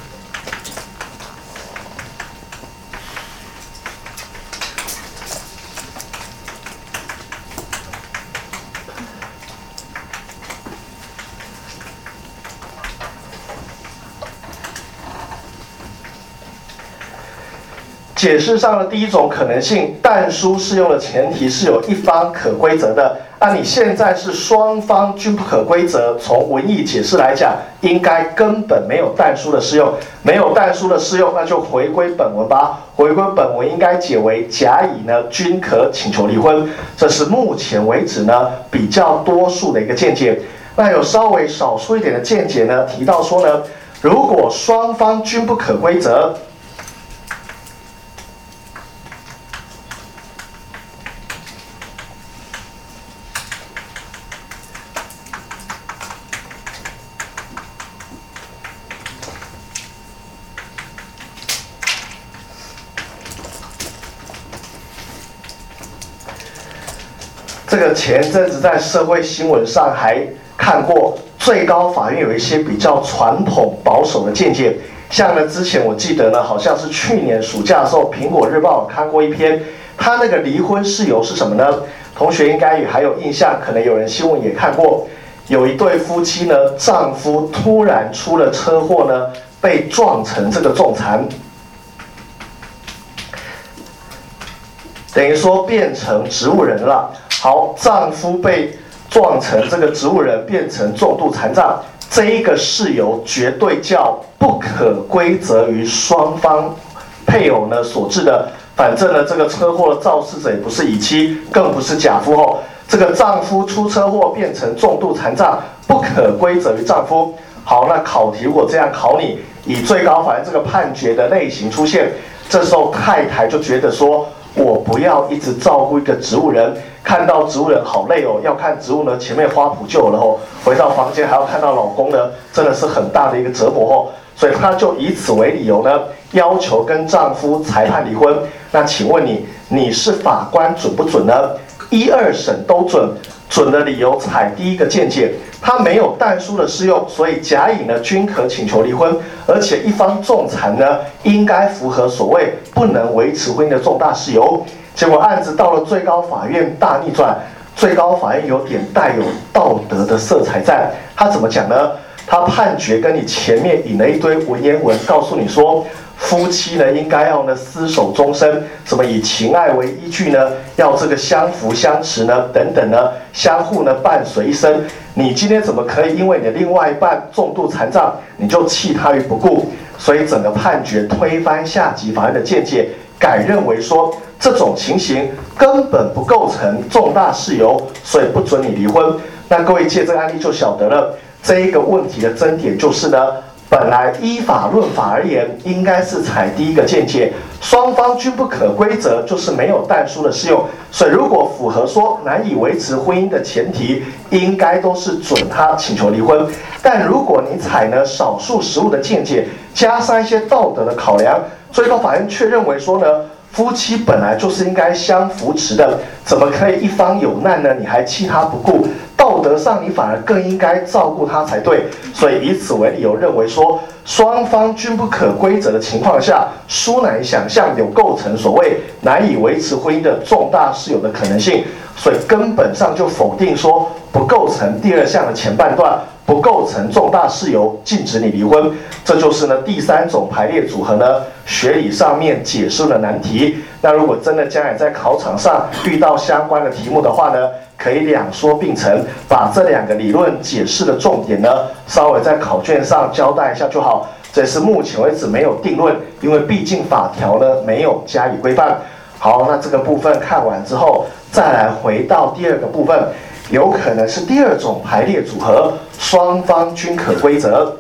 解释上的第一种可能性，但书适用的前提是有一方可归责的。按你现在是双方均不可归责，从文义解释来讲，应该根本没有但书的适用。没有但书的适用，那就回归本文吧。回归本文应该解为甲乙呢均可请求离婚，这是目前为止呢比较多数的一个见解。那有稍微少数一点的见解呢，提到说呢，如果双方均不可归责，这个前阵子在社会新闻上还看过，最高法院有一些比较传统保守的见解，像呢之前我记得呢，好像是去年暑假的时候，《苹果日报》看过一篇，他那个离婚事由是什么呢？同学应该也还有印象，可能有人新闻也看过，有一对夫妻呢，丈夫突然出了车祸呢，被撞成这个重残。等于说变成植物人了。好，丈夫被撞成这个植物人，变成重度残障，这一个事由绝对叫不可归责于双方配偶呢所致的。反正呢，这个车祸的肇事者也不是乙妻，更不是甲夫后，这个丈夫出车祸变成重度残障，不可归责于丈夫。好，那考题如果这样考你，以最高法院这个判决的类型出现，这时候太太就觉得说，我不要一直照顾一个植物人，看到植物人好累哦，要看植物呢，前面花圃就有了哦，回到房间还要看到老公呢，真的是很大的一个折磨哦，所以她就以此为理由呢，要求跟丈夫裁判离婚。那请问你，你是法官准不准呢？一二审都准，准的理由采第一个见解，他没有但书的适用，所以甲乙呢均可请求离婚，而且一方仲裁呢应该符合所谓不能维持婚姻的重大事由。结果案子到了最高法院大逆转，最高法院有点带有道德的色彩在。他怎么讲呢？他判决跟你前面引了一堆文言文，告诉你说， 夫妻呢应该要呢厮守终身，什么以情爱为依据呢，要这个相扶相持呢，等等呢，相互呢伴随一生。你今天怎么可以因为你的另外一半重度残障，你就弃他于不顾？所以整个判决推翻下级法院的见解，改认为说这种情形根本不构成重大事由，所以不准你离婚。那各位借这个案例就晓得了，这一个问题的争点就是呢，本来依法论法而言，应该是采第一个见解，双方均不可归责，就是没有但书的适用。所以如果符合说难以维持婚姻的前提，应该都是准他请求离婚。但如果你采呢少数实务的见解，加上一些道德的考量，最高法院却认为说呢，夫妻本来就是应该相扶持的，怎么可以一方有难呢，你还弃他不顾？道德上你反而更应该照顾他才对。所以以此为理由，认为说双方均不可归责的情况下，殊难想象有构成所谓难以维持婚姻的重大事由的可能性，所以根本上就否定说不构成第二项的前半段，不构成重大事由，禁止你离婚。这就是呢第三种排列组合呢学理上面解释的难题。那如果真的将来在考场上遇到相关的题目的话呢，可以两说并成，把这两个理论解释的重点呢稍微在考卷上交代一下就好。这是目前为止没有定论，因为毕竟法条呢没有加以规范。好，那这个部分看完之后，再来回到第二个部分，有可能是第二种排列组合，双方均可归责。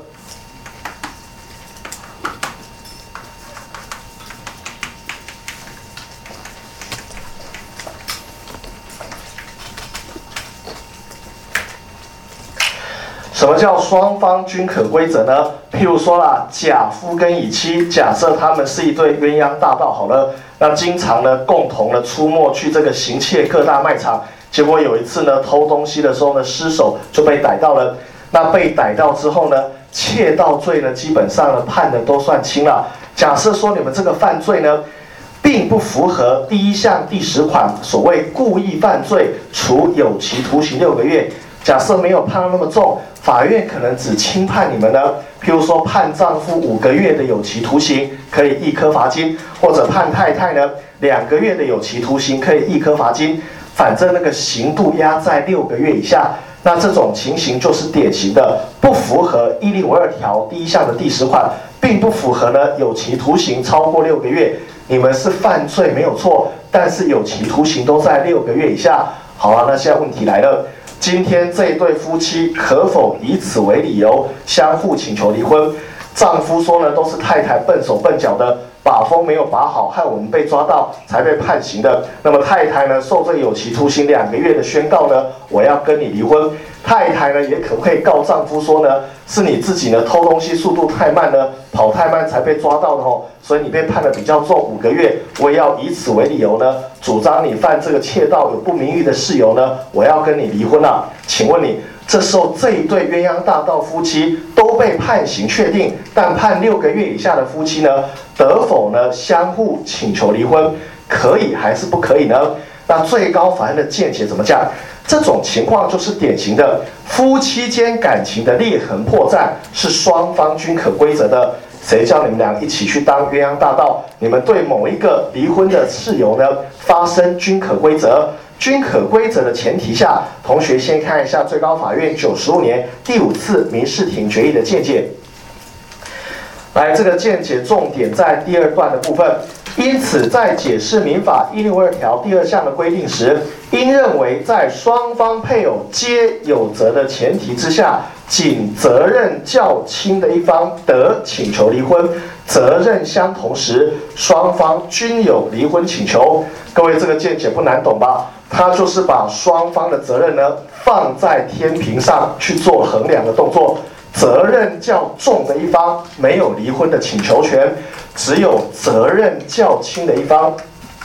什么叫双方均可归责呢？譬如说啦，甲夫跟乙妻，假设他们是一对鸳鸯大盗好了，那经常呢共同的出没去这个行窃各大卖场，结果有一次呢偷东西的时候呢失手就被逮到了。那被逮到之后呢，窃盗罪呢基本上呢判的都算轻了。假设说你们这个犯罪呢，并不符合第一项第十款所谓故意犯罪，处有期徒刑六个月。假设没有判到那么重，法院可能只轻判你们呢，譬如说判丈夫五个月的有期徒刑，可以一颗罚金，或者判太太呢两个月的有期徒刑，可以一颗罚金，反正那个刑度压在六个月以下。那这种情形就是典型的不符合一零五二条第一项的第十款，并不符合呢有期徒刑超过六个月。你们是犯罪没有错，但是有期徒刑都在六个月以下。好啊，那现在问题来了。今天这一对夫妻可否以此为理由相互请求离婚？丈夫说呢，都是太太笨手笨脚的，把风没有把好，害我们被抓到才被判刑的。那么太太呢，受这有期徒刑两个月的宣告呢，我要跟你离婚。太太呢，也可不可以告丈夫说呢，是你自己呢偷东西速度太慢呢，跑太慢才被抓到的哦，所以你被判的比较重五个月，我也要以此为理由呢，主张你犯这个窃盗有不名誉的事由呢，我要跟你离婚啊。请问你，这时候这一对鸳鸯大盗夫妻都被判刑确定，但判六个月以下的夫妻呢，得否呢相互请求离婚？可以还是不可以呢？那最高法院的见解怎么讲？这种情况就是典型的夫妻间感情的裂痕破绽，是双方均可归责的。谁叫你们俩一起去当鸳鸯大盗？你们对某一个离婚的事由呢发生均可归责。均可归责的前提下，同学先看一下最高法院九十五年第五次民事庭决议的见解。来，这个见解重点在第二段的部分。因此，在解释民法一零五二条第二项的规定时，应认为在双方配偶皆有责的前提之下，仅责任较轻的一方得请求离婚，责任相同时，双方均有离婚请求。各位，这个见解不难懂吧？它就是把双方的责任呢放在天平上去做衡量的动作。责任较重的一方没有离婚的请求权，只有责任较轻的一方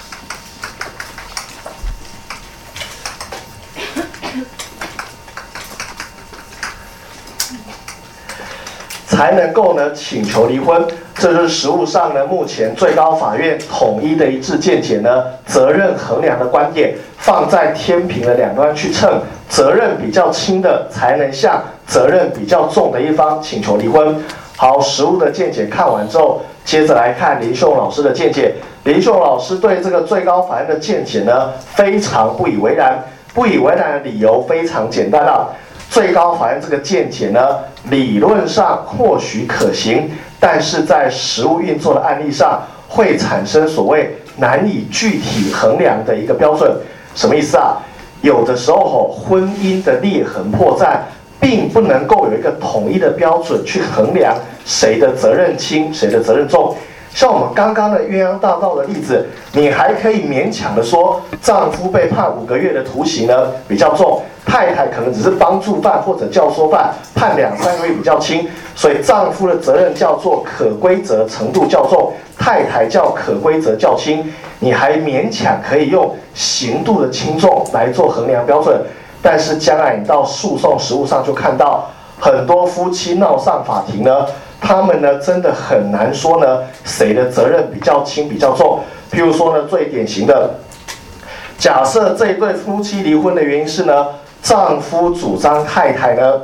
才能够呢请求离婚。这就是实务上呢目前最高法院统一的一致见解呢，责任衡量的观点放在天平的两端去称，责任比较轻的才能向责任比较重的一方请求离婚。好，实务的见解看完之后， 接着来看林秀老师的见解。林秀老师对这个最高法院的见解呢，非常不以为然。不以为然的理由非常简单啊，最高法院这个见解呢，理论上或许可行，但是在实务运作的案例上，会产生所谓难以具体衡量的一个标准。什么意思啊？有的时候吼，婚姻的裂痕破绽，并不能够有一个统一的标准去衡量谁的责任轻，谁的责任重。像我们刚刚的鸳鸯大道的例子，你还可以勉强的说，丈夫被判五个月的徒刑呢比较重，太太可能只是帮助犯或者教唆犯，判两三个月比较轻，所以丈夫的责任叫做可归责程度较重，太太叫可归责较轻，你还勉强可以用刑度的轻重来做衡量标准。但是将来你到诉讼实务上就看到，很多夫妻闹上法庭呢，他们呢真的很难说呢谁的责任比较轻比较重。譬如说呢，最典型的，假设这对夫妻离婚的原因是呢，丈夫主张太太呢，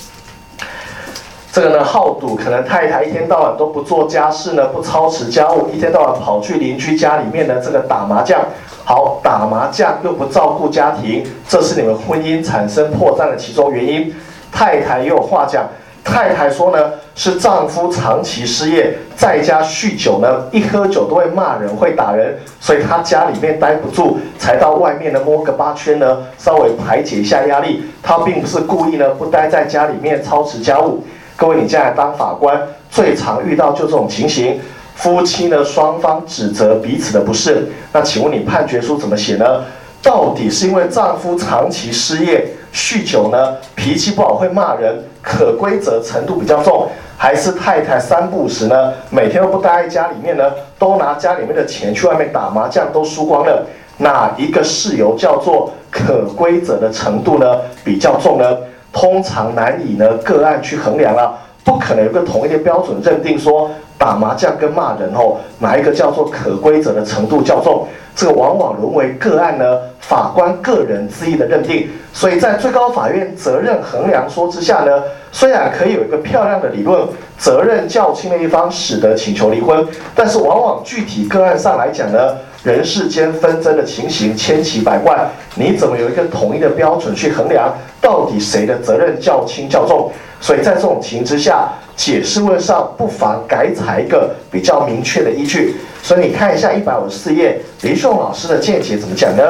这个呢好赌，可能太太一天到晚都不做家事呢，不操持家务，一天到晚跑去邻居家里面呢这个打麻将。好，打麻将又不照顾家庭，这是你们婚姻产生破绽的其中原因。太太也有话讲，太太说呢，是丈夫长期失业，在家酗酒呢，一喝酒都会骂人，会打人，所以他家里面待不住，才到外面呢摸个八圈呢，稍微排解一下压力。他并不是故意呢不待在家里面操持家务。各位，你将来当法官，最常遇到就这种情形。夫妻呢，双方指责彼此的不是，那请问你判决书怎么写呢？到底是因为丈夫长期失业、酗酒呢，脾气不好会骂人，可归责程度比较重，还是太太三不五时呢，每天都不待在家里面呢，都拿家里面的钱去外面打麻将，都输光了？哪一个事由叫做可归责的程度呢比较重呢？通常难以呢个案去衡量啊，不可能有个统一的标准认定说打麻将跟骂人后哪一个叫做可归责的程度较重，这个往往沦为个案呢法官个人恣意的认定。所以在最高法院责任衡量说之下呢，虽然可以有一个漂亮的理论，责任较轻的一方使得请求离婚，但是往往具体个案上来讲呢，人世间纷争的情形千奇百怪，你怎么有一个统一的标准去衡量到底谁的责任较轻较重？所以在这种情形之下，解释论上不妨改采一个比较明确的依据。所以你看一下一百五十四页，林秀老师的见解怎么讲呢？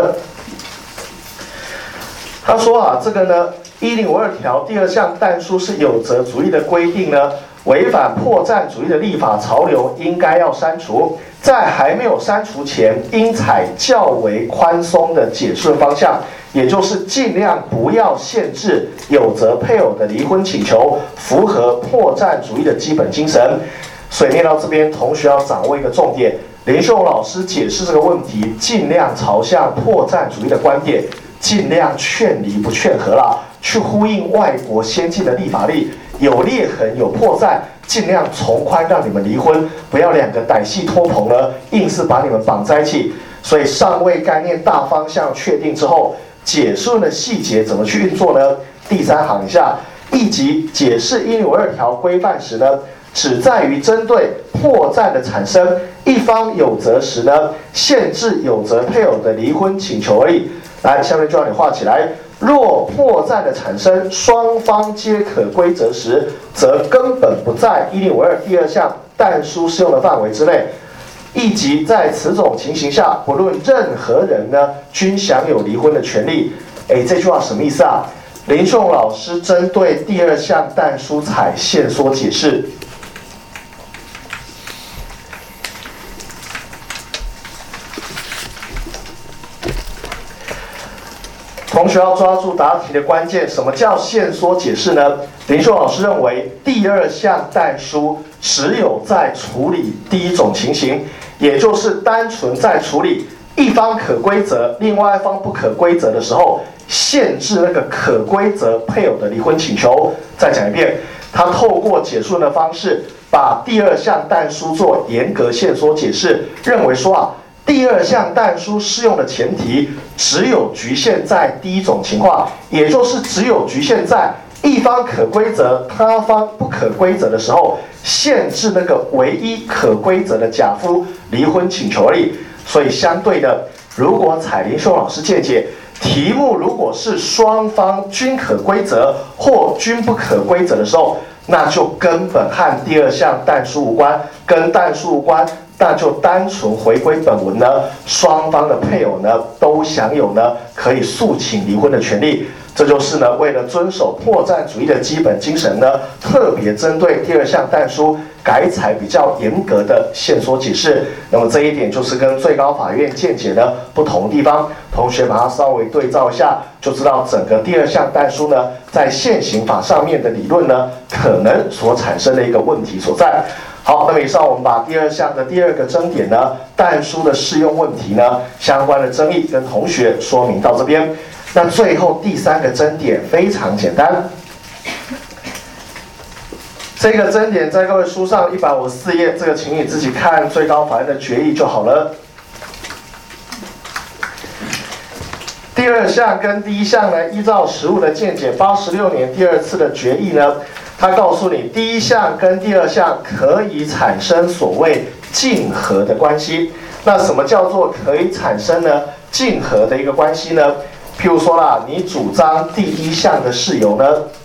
他说啊，这个呢一零五二条第二项但书是有责主义的规定呢，违反破绽主义的立法潮流，应该要删除。在还没有删除前，应采较为宽松的解释方向，也就是尽量不要限制有责配偶的离婚请求，符合破绽主义的基本精神。所以念到这边，同学要掌握一个重点。林秀老师解释这个问题，尽量朝向破绽主义的观点，尽量劝离不劝和啦，去呼应外国先进的立法力，有裂痕有破绽，尽量从宽让你们离婚，不要两个歹戏拖棚呢，硬是把你们绑在一起。所以上位概念大方向确定之后，解释论的细节怎么去运作呢？第三行以下，一级解释一零五二条规范时呢，只在于针对破绽的产生，一方有责时呢，限制有责配偶的离婚请求而已。来，下面就让你画起来。若破绽的产生双方皆可归责时，则根本不在一零五二第二项但书适用的范围之内。以及在此种情形下，不论任何人呢，均享有离婚的权利。哎，这句话什么意思啊？林秀老师针对第二项但书采线索解释。同学要抓住答题的关键，什么叫线索解释呢？林秀老师认为，第二项但书只有在处理第一种情形，也就是单纯在处理一方可归责，另外一方不可归责的时候，限制那个可归责配偶的离婚请求。再讲一遍，他透过解述的方式，把第二项但书做严格线索解释，认为说啊，第二项但书适用的前提，只有局限在第一种情况，也就是只有局限在一方可归责，他方不可归责的时候，限制那个唯一可归责的甲夫离婚请求而已。所以相对的，如果彩玲秀老师见解，题目如果是双方均可归责或均不可归责的时候，那就根本和第二项但书无关，跟但书无关，那就单纯回归本文呢，双方的配偶呢都享有呢可以诉请离婚的权利。这就是呢，为了遵守破绽主义的基本精神呢，特别针对第二项但书改采比较严格的线索解释。那么这一点就是跟最高法院见解呢不同的地方，同学把它稍微对照一下，就知道整个第二项但书呢，在现行法上面的理论呢，可能所产生的一个问题所在。好，那么以上我们把第二项的第二个争点呢，但书的适用问题呢，相关的争议跟同学说明到这边。那最后第三个争点非常简单，这个争点在各位书上一百五十四页，这个请你自己看最高法院的决议就好了。第二项跟第一项呢，依照实务的见解，八十六年第二次的决议呢，它告诉你第一项跟第二项可以产生所谓竞合的关系。那什么叫做可以产生呢竞合的一个关系呢？譬如说啦，你主张第一项的事由呢，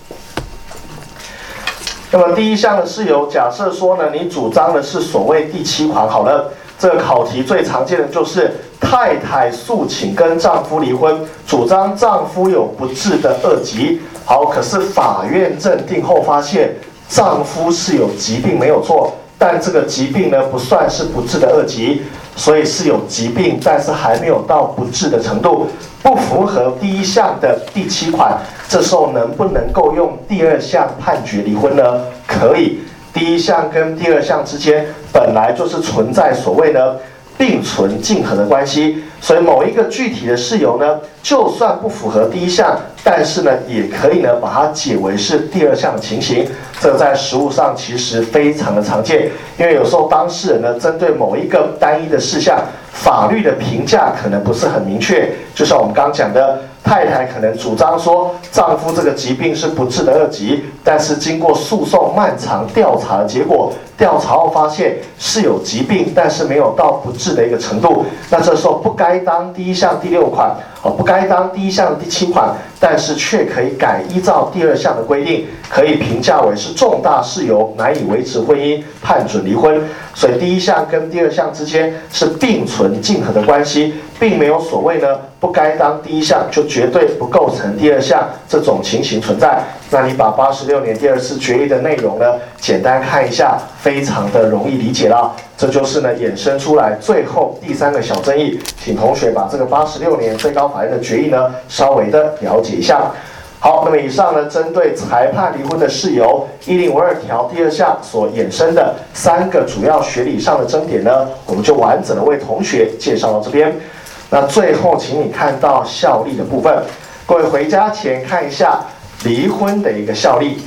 那么第一项的事由，假设说呢，你主张的是所谓第七款好了，这个考题最常见的就是太太诉请跟丈夫离婚，主张丈夫有不治的恶疾。好，可是法院认定后发现丈夫是有疾病没有错，但这个疾病呢不算是不治的恶疾，所以是有疾病，但是还没有到不治的程度，不符合第一项的第七款。这时候能不能够用第二项判决离婚呢？可以。第一项跟第二项之间本来就是存在所谓的并存竞合的关系，所以某一个具体的事由呢，就算不符合第一项，但是呢，也可以呢把它解为是第二项的情形。这个在实务上其实非常的常见，因为有时候当事人呢针对某一个单一的事项，法律的评价可能不是很明确，就像我们刚刚讲的。太太可能主张说，丈夫这个疾病是不治的恶疾，但是经过诉讼漫长调查的结果，调查后发现是有疾病，但是没有到不治的一个程度。那这时候不该当第一项第六款，哦，不该当第一项的第七款，但是却可以改依照第二项的规定，可以评价为是重大事由，难以维持婚姻，判准离婚。所以第一项跟第二项之间是并存竞合的关系，并没有所谓呢不该当第一项就绝对不构成第二项这种情形存在。那你把八十六年第二次决议的内容呢，简单看一下，非常的容易理解了。这就是呢衍生出来最后第三个小争议，请同学把这个八十六年最高法院的决议呢稍微的了解一下。好，那么以上呢，针对裁判离婚的事由一零五二条第二项所衍生的三个主要学理上的争点呢，我们就完整的为同学介绍到这边。那最后，请你看到效力的部分，各位回家前看一下离婚的一个效力。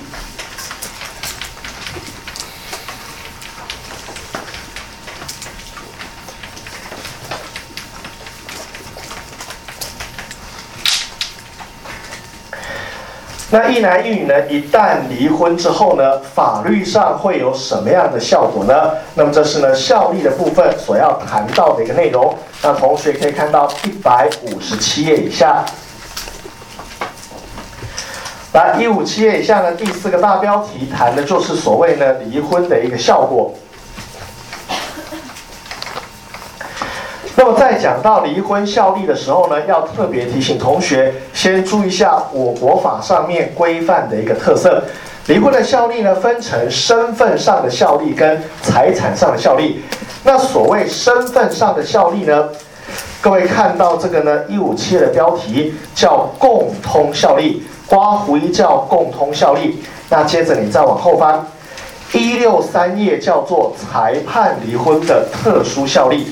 那一男一女呢，一旦离婚之后呢，法律上会有什么样的效果呢？那么这是呢效力的部分所要谈到的一个内容。那同学可以看到一百五十七页以下，来一百五十七页以下呢，第四个大标题谈的就是所谓呢离婚的一个效果。那么在讲到离婚效力的时候呢，要特别提醒同学，先注意一下我国法上面规范的一个特色。离婚的效力呢，分成身份上的效力跟财产上的效力。那所谓身份上的效力呢，各位看到这个呢一百五十七页的标题叫共通效力，刮胡一叫共通效力。那接着你再往后翻，一百六十三页叫做裁判离婚的特殊效力。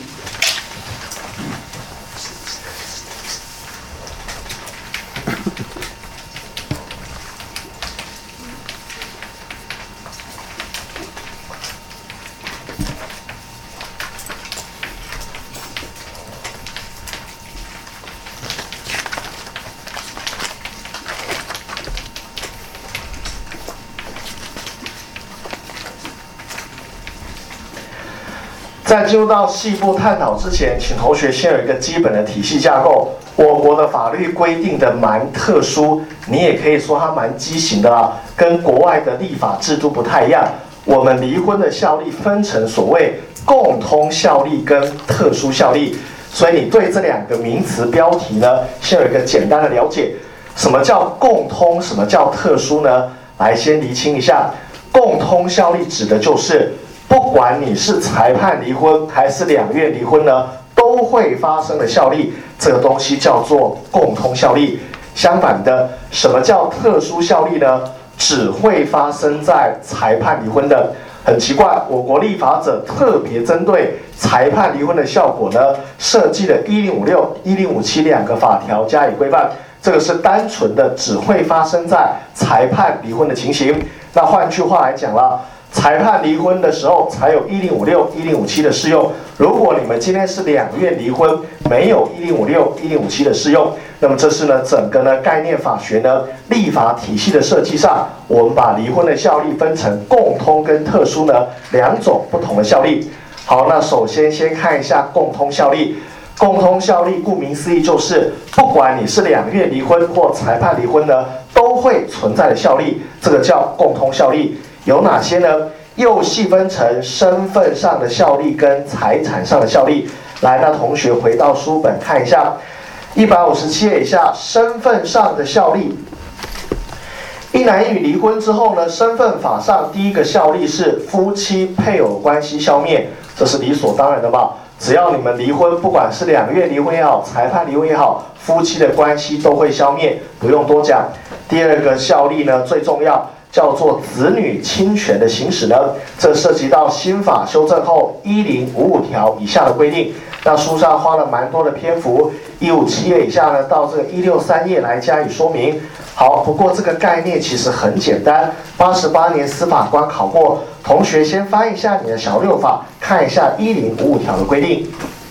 在进入到细部探讨之前，请同学先有一个基本的体系架构。我国的法律规定的蛮特殊，你也可以说它蛮畸形的啦，跟国外的立法制度不太一样。我们离婚的效力分成所谓共通效力跟特殊效力，所以你对这两个名词标题呢，先有一个简单的了解。什么叫共通？什么叫特殊呢？来先厘清一下。共通效力指的就是，不管你是裁判离婚还是两愿离婚呢，都会发生的效力，这个东西叫做共通效力。相反的，什么叫特殊效力呢？只会发生在裁判离婚的。很奇怪，我国立法者特别针对裁判离婚的效果呢，设计了一零五六、一零五七两个法条加以规范。这个是单纯的只会发生在裁判离婚的情形。那换句话来讲啦，裁判离婚的时候才有一零五六、一零五七的适用。如果你们今天是两愿离婚，没有一零五六、一零五七的适用，那么这是呢整个呢概念法学呢立法体系的设计上，我们把离婚的效力分成共通跟特殊呢两种不同的效力。好，那首先先看一下共通效力。共通效力顾名思义就是，不管你是两愿离婚或裁判离婚呢，都会存在的效力，这个叫共通效力。有哪些呢？又细分成身份上的效力跟财产上的效力。来，那同学回到书本看一下，一百五十七页以下，身份上的效力。一男一女离婚之后呢，身份法上第一个效力是夫妻配偶关系消灭，这是理所当然的吧？只要你们离婚，不管是两愿离婚也好，裁判离婚也好，夫妻的关系都会消灭，不用多讲。第二个效力呢，最重要，叫做子女亲权的行使呢，这涉及到新法修正后一零五五条以下的规定。那书上花了蛮多的篇幅，一五七页以下呢，到这个一六三页来加以说明。好，不过这个概念其实很简单，八十八年司法官考过，同学先翻一下你的小六法，看一下一零五五条的规定。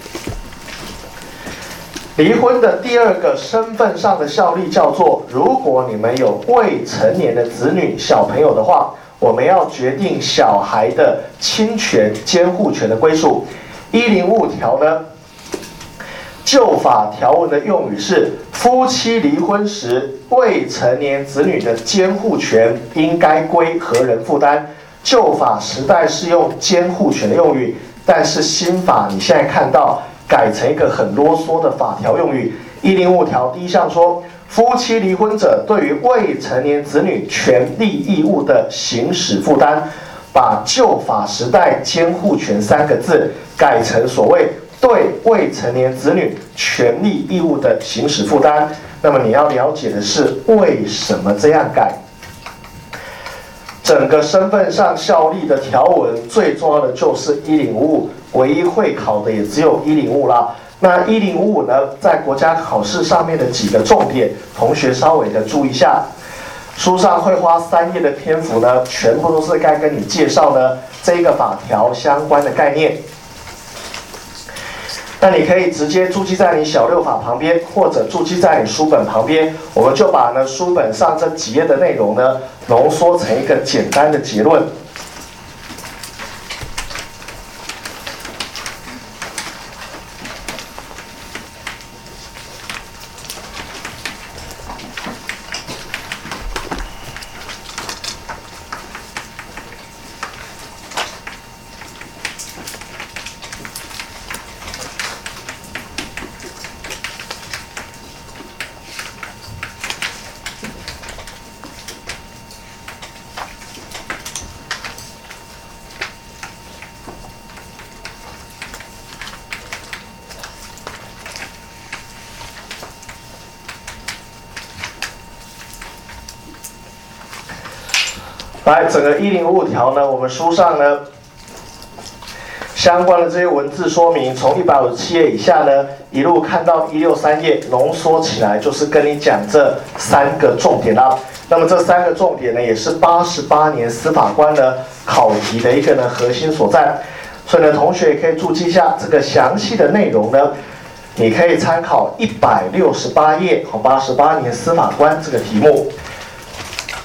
离婚的第二个身份上的效力叫做，如果你们有未成年的子女小朋友的话，我们要决定小孩的亲权监护权的归属。一零五五条呢，旧法条文的用语是，夫妻离婚时，未成年子女的监护权应该归何人负担？旧法时代是用监护权的用语，但是新法你现在看到改成一个很啰嗦的法条用语。一零五条第一项说，夫妻离婚者对于未成年子女权利义务的行使负担，把旧法时代监护权三个字改成所谓对未成年子女权利义务的行使负担。那么你要了解的是为什么这样改？整个身份上效力的条文最重要的就是一零五五，唯一会考的也只有一零五五啦。那一零五五呢，在国家考试上面的几个重点，同学稍微的注意一下。书上会花三页的篇幅呢，全部都是该跟你介绍呢这个法条相关的概念。那你可以直接注记在你小六法旁边，或者注记在你书本旁边。我们就把呢书本上这几页的内容呢，浓缩成一个简单的结论。来，整个一零五五条呢，我们书上呢相关的这些文字说明，从一百五十七页以下呢，一路看到一六三页，浓缩起来就是跟你讲这三个重点啦。那么这三个重点呢，也是八十八年司法官呢考题的一个呢核心所在。所以呢，同学也可以注记一下这个详细的内容呢，你可以参考一百六十八页和八十八年司法官这个题目。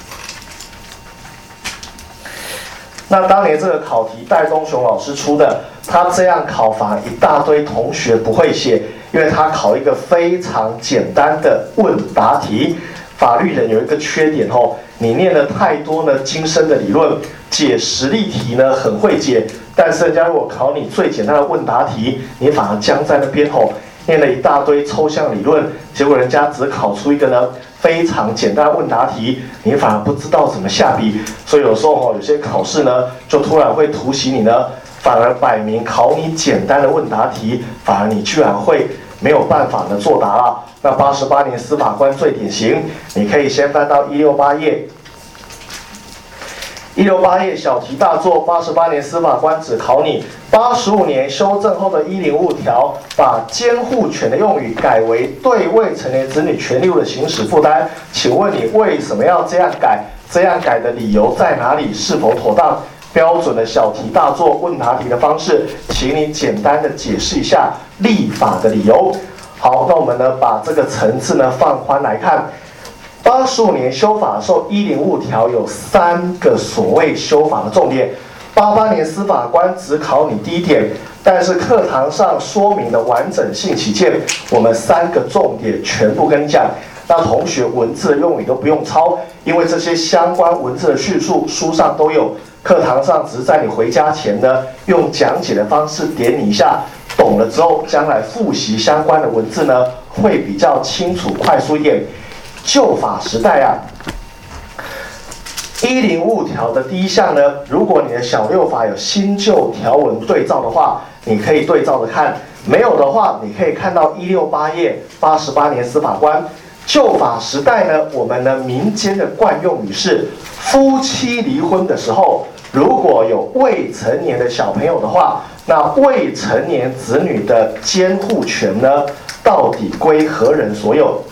那当年这个考题戴东雄老师出的， 他这样考法一大堆同学不会写，因为他考一个非常简单的问答题。法律人有一个缺点哦，你念了太多呢精深的理论，解实例题呢很会解，但是人家如果考你最简单的问答题，你反而僵在那边哦，念了一大堆抽象理论，结果人家只考出一个呢非常简单的问答题，你反而不知道怎么下笔。所以有时候哦，有些考试呢就突然会突袭你呢，反而摆明考你简单的问答题，反而你居然会没有办法呢作答了。那八十八年司法官最典型，你可以先翻到一六八页。一六八页小题大做，八十八年司法官只考你八十五年修正后的一零五条，把监护权的用语改为对未成年子女权利物的行使负担。请问你为什么要这样改？这样改的理由在哪里？是否妥当？标准的小题大做问答题的方式，请你简单的解释一下立法的理由。好，那我们呢把这个层次呢放宽来看。八十五年修法的时候，一零五条有三个所谓修法的重点。八八年司法官只考你第一点，但是课堂上说明的完整性起见，我们三个重点全部跟你讲。那同学文字的用语都不用抄，因为这些相关文字的叙述书上都有，课堂上只是在你回家前呢，用讲解的方式点你一下，懂了之后，将来复习相关的文字呢，会比较清楚快速一点。旧法时代啊，一零五条的第一项呢，如果你的小六法有新旧条文对照的话，你可以对照着看；没有的话，你可以看到一六八页八十八年司法官。旧法时代呢，我们呢民间的惯用语是，夫妻离婚的时候，如果有未成年的小朋友的话，那未成年子女的监护权呢，到底归何人所有？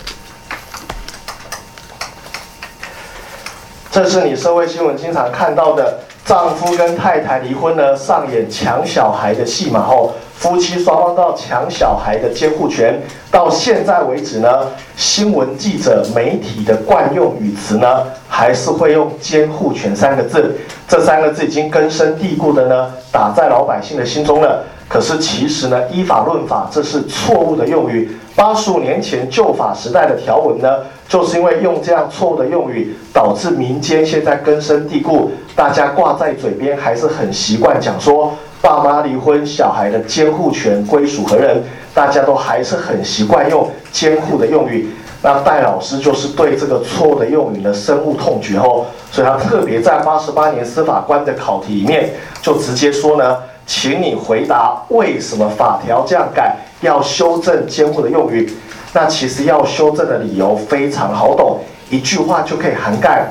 这是你社会新闻经常看到的，丈夫跟太太离婚呢，上演抢小孩的戏码后，夫妻双方都要抢小孩的监护权。到现在为止呢，新闻记者、媒体的惯用语词呢，还是会用监护权三个字。这三个字已经根深蒂固的呢，打在老百姓的心中了。可是其实呢，依法论法，这是错误的用语。八十五年前旧法时代的条文呢，就是因为用这样错误的用语，导致民间现在根深蒂固，大家挂在嘴边还是很习惯讲说，爸妈离婚，小孩的监护权归属何人？大家都还是很习惯用监护的用语。那戴老师就是对这个错误的用语呢深恶痛绝哦，所以他特别在八十八年司法官的考题里面就直接说呢，请你回答为什么法条这样改，要修正监护的用语。那其实要修正的理由非常好懂，一句话就可以涵盖。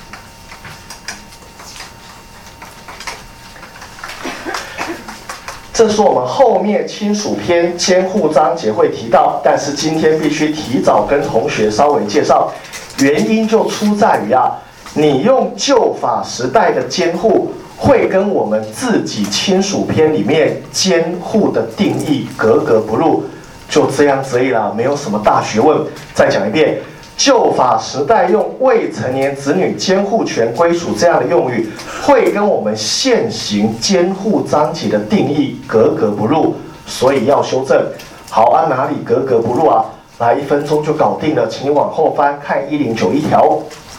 这是我们后面亲属篇监护章节会提到，但是今天必须提早跟同学稍微介绍，原因就出在于啊，你用旧法时代的监护，会跟我们自己亲属篇里面监护的定义格格不入，就这样子而已啦，没有什么大学问。再讲一遍。旧法时代用未成年子女监护权归属这样的用语，会跟我们现行监护章节的定义格格不入，所以要修正。好啊，哪里格格不入啊？来，一分钟就搞定了，请你往后翻看一零九一条。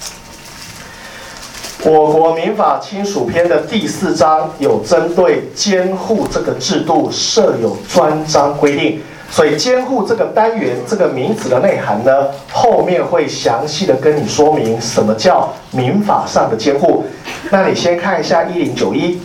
我国民法亲属篇的第四章有针对监护这个制度设有专章规定。所以监护这个单元这个名词的内涵呢，后面会详细的跟你说明什么叫民法上的监护。那你先看一下一零九一，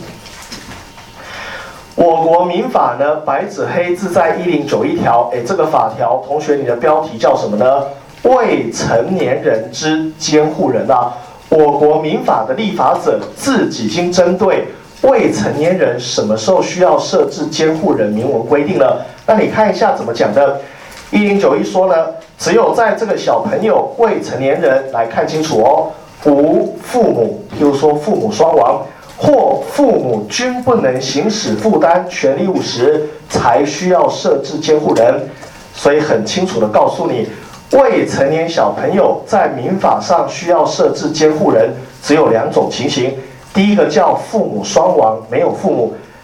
我国民法呢白纸黑字在一零九一条，哎，这个法条同学你的标题叫什么呢？未成年人之监护人啊。我国民法的立法者自己已经针对未成年人什么时候需要设置监护人明文规定了。那你看一下怎么讲的。一零九一说呢，只有在这个小朋友未成年人来看清楚哦，无父母，譬如说父母双亡，或父母均不能行使负担权利物时，才需要设置监护人。所以很清楚的告诉你，未成年小朋友在民法上需要设置监护人，只有两种情形。第一个叫父母双亡，没有父母；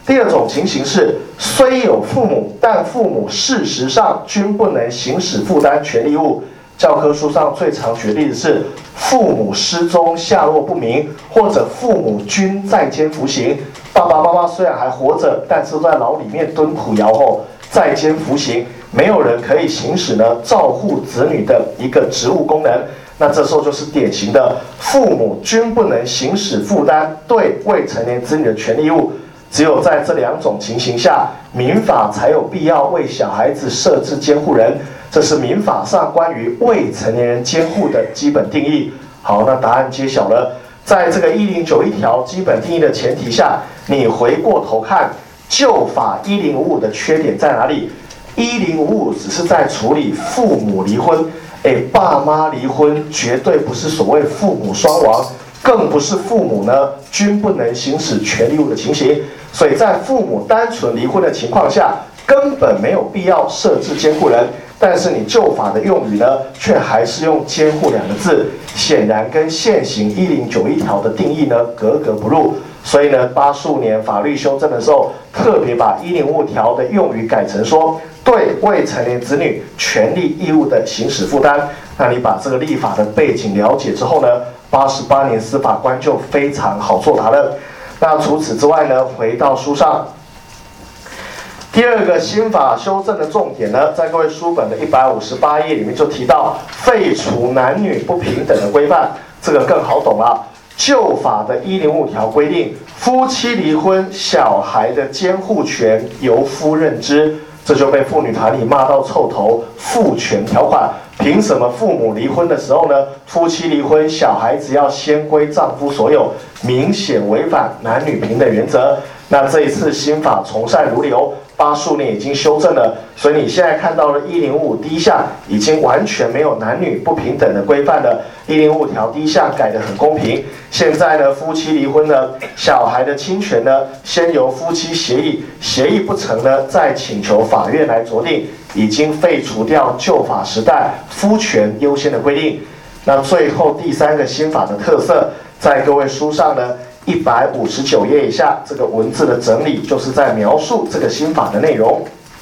第二种情形是，虽有父母，但父母事实上均不能行使负担权利义务。教科书上最常举例的是父母失踪、下落不明，或者父母均在监服刑。爸爸妈妈虽然还活着，但是在牢里面蹲苦窑后，在监服刑，没有人可以行使呢照护子女的一个职务功能。那这时候就是典型的父母均不能行使负担对未成年子女的权利义务。只有在这两种情形下，民法才有必要为小孩子设置监护人。这是民法上关于未成年人监护的基本定义。好，那答案揭晓了。在这个一零九一条基本定义的前提下，你回过头看旧法一零五五的缺点在哪里？一零五五只是在处理父母离婚，哎，爸妈离婚绝对不是所谓父母双亡，更不是父母呢均不能行使权利义务的情形。所以在父母单纯离婚的情况下，根本没有必要设置监护人。但是你旧法的用语呢，却还是用监护两个字，显然跟现行一零九一条的定义呢格格不入。所以呢，八十五年法律修正的时候，特别把一零五条的用语改成说，对未成年子女权利义务的行使负担。那你把这个立法的背景了解之后呢，八十八年司法官就非常好作答了。那除此之外呢，回到书上。第二个新法修正的重点呢，在各位书本的一百五十八页里面就提到废除男女不平等的规范，这个更好懂了。旧法的一零五条规定，夫妻离婚，小孩的监护权由夫任之，这就被妇女团体骂到臭头。父权条款，凭什么父母离婚的时候呢，夫妻离婚，小孩子要先归丈夫所有，明显违反男女平等原则。那这一次新法从善如流，八十五年已经修正了，所以你现在看到了一零五五第一项已经完全没有男女不平等的规范了。一零五条第一项改得很公平。现在呢，夫妻离婚呢，小孩的侵权呢，先由夫妻协议，协议不成呢，再请求法院来酌定，已经废除掉旧法时代夫权优先的规定。那最后第三个新法的特色，在各位书上呢。一百五十九页以下，这个文字的整理就是在描述这个新法的内容。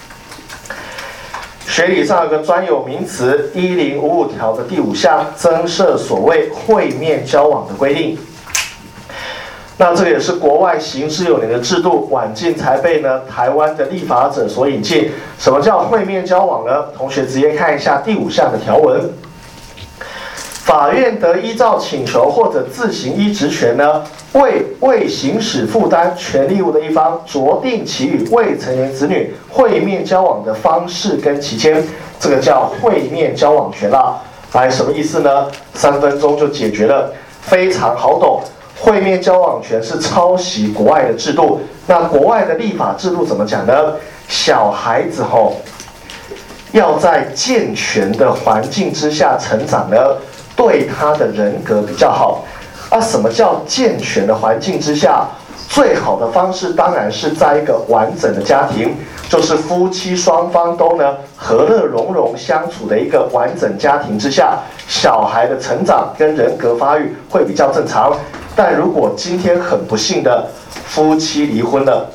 学理上有个专有名词，一零五五条的第五项，增设所谓会面交往的规定。那这个也是国外行之有年的制度，晚近才被呢台湾的立法者所引进。什么叫会面交往呢？同学直接看一下第五项的条文。法院得依照请求或者自行依职权呢，为未行使负担权利义务的一方，酌定其与未成年子女会面交往的方式跟期间，这个叫会面交往权啦。来，什么意思呢？三分钟就解决了，非常好懂。会面交往权是抄袭国外的制度，那国外的立法制度怎么讲呢？小孩子吼，要在健全的环境之下成长呢，对他的人格比较好。啊，什么叫健全的环境之下？最好的方式当然是在一个完整的家庭，就是夫妻双方都呢和乐融融相处的一个完整家庭之下，小孩的成长跟人格发育会比较正常。但如果今天很不幸的夫妻离婚了，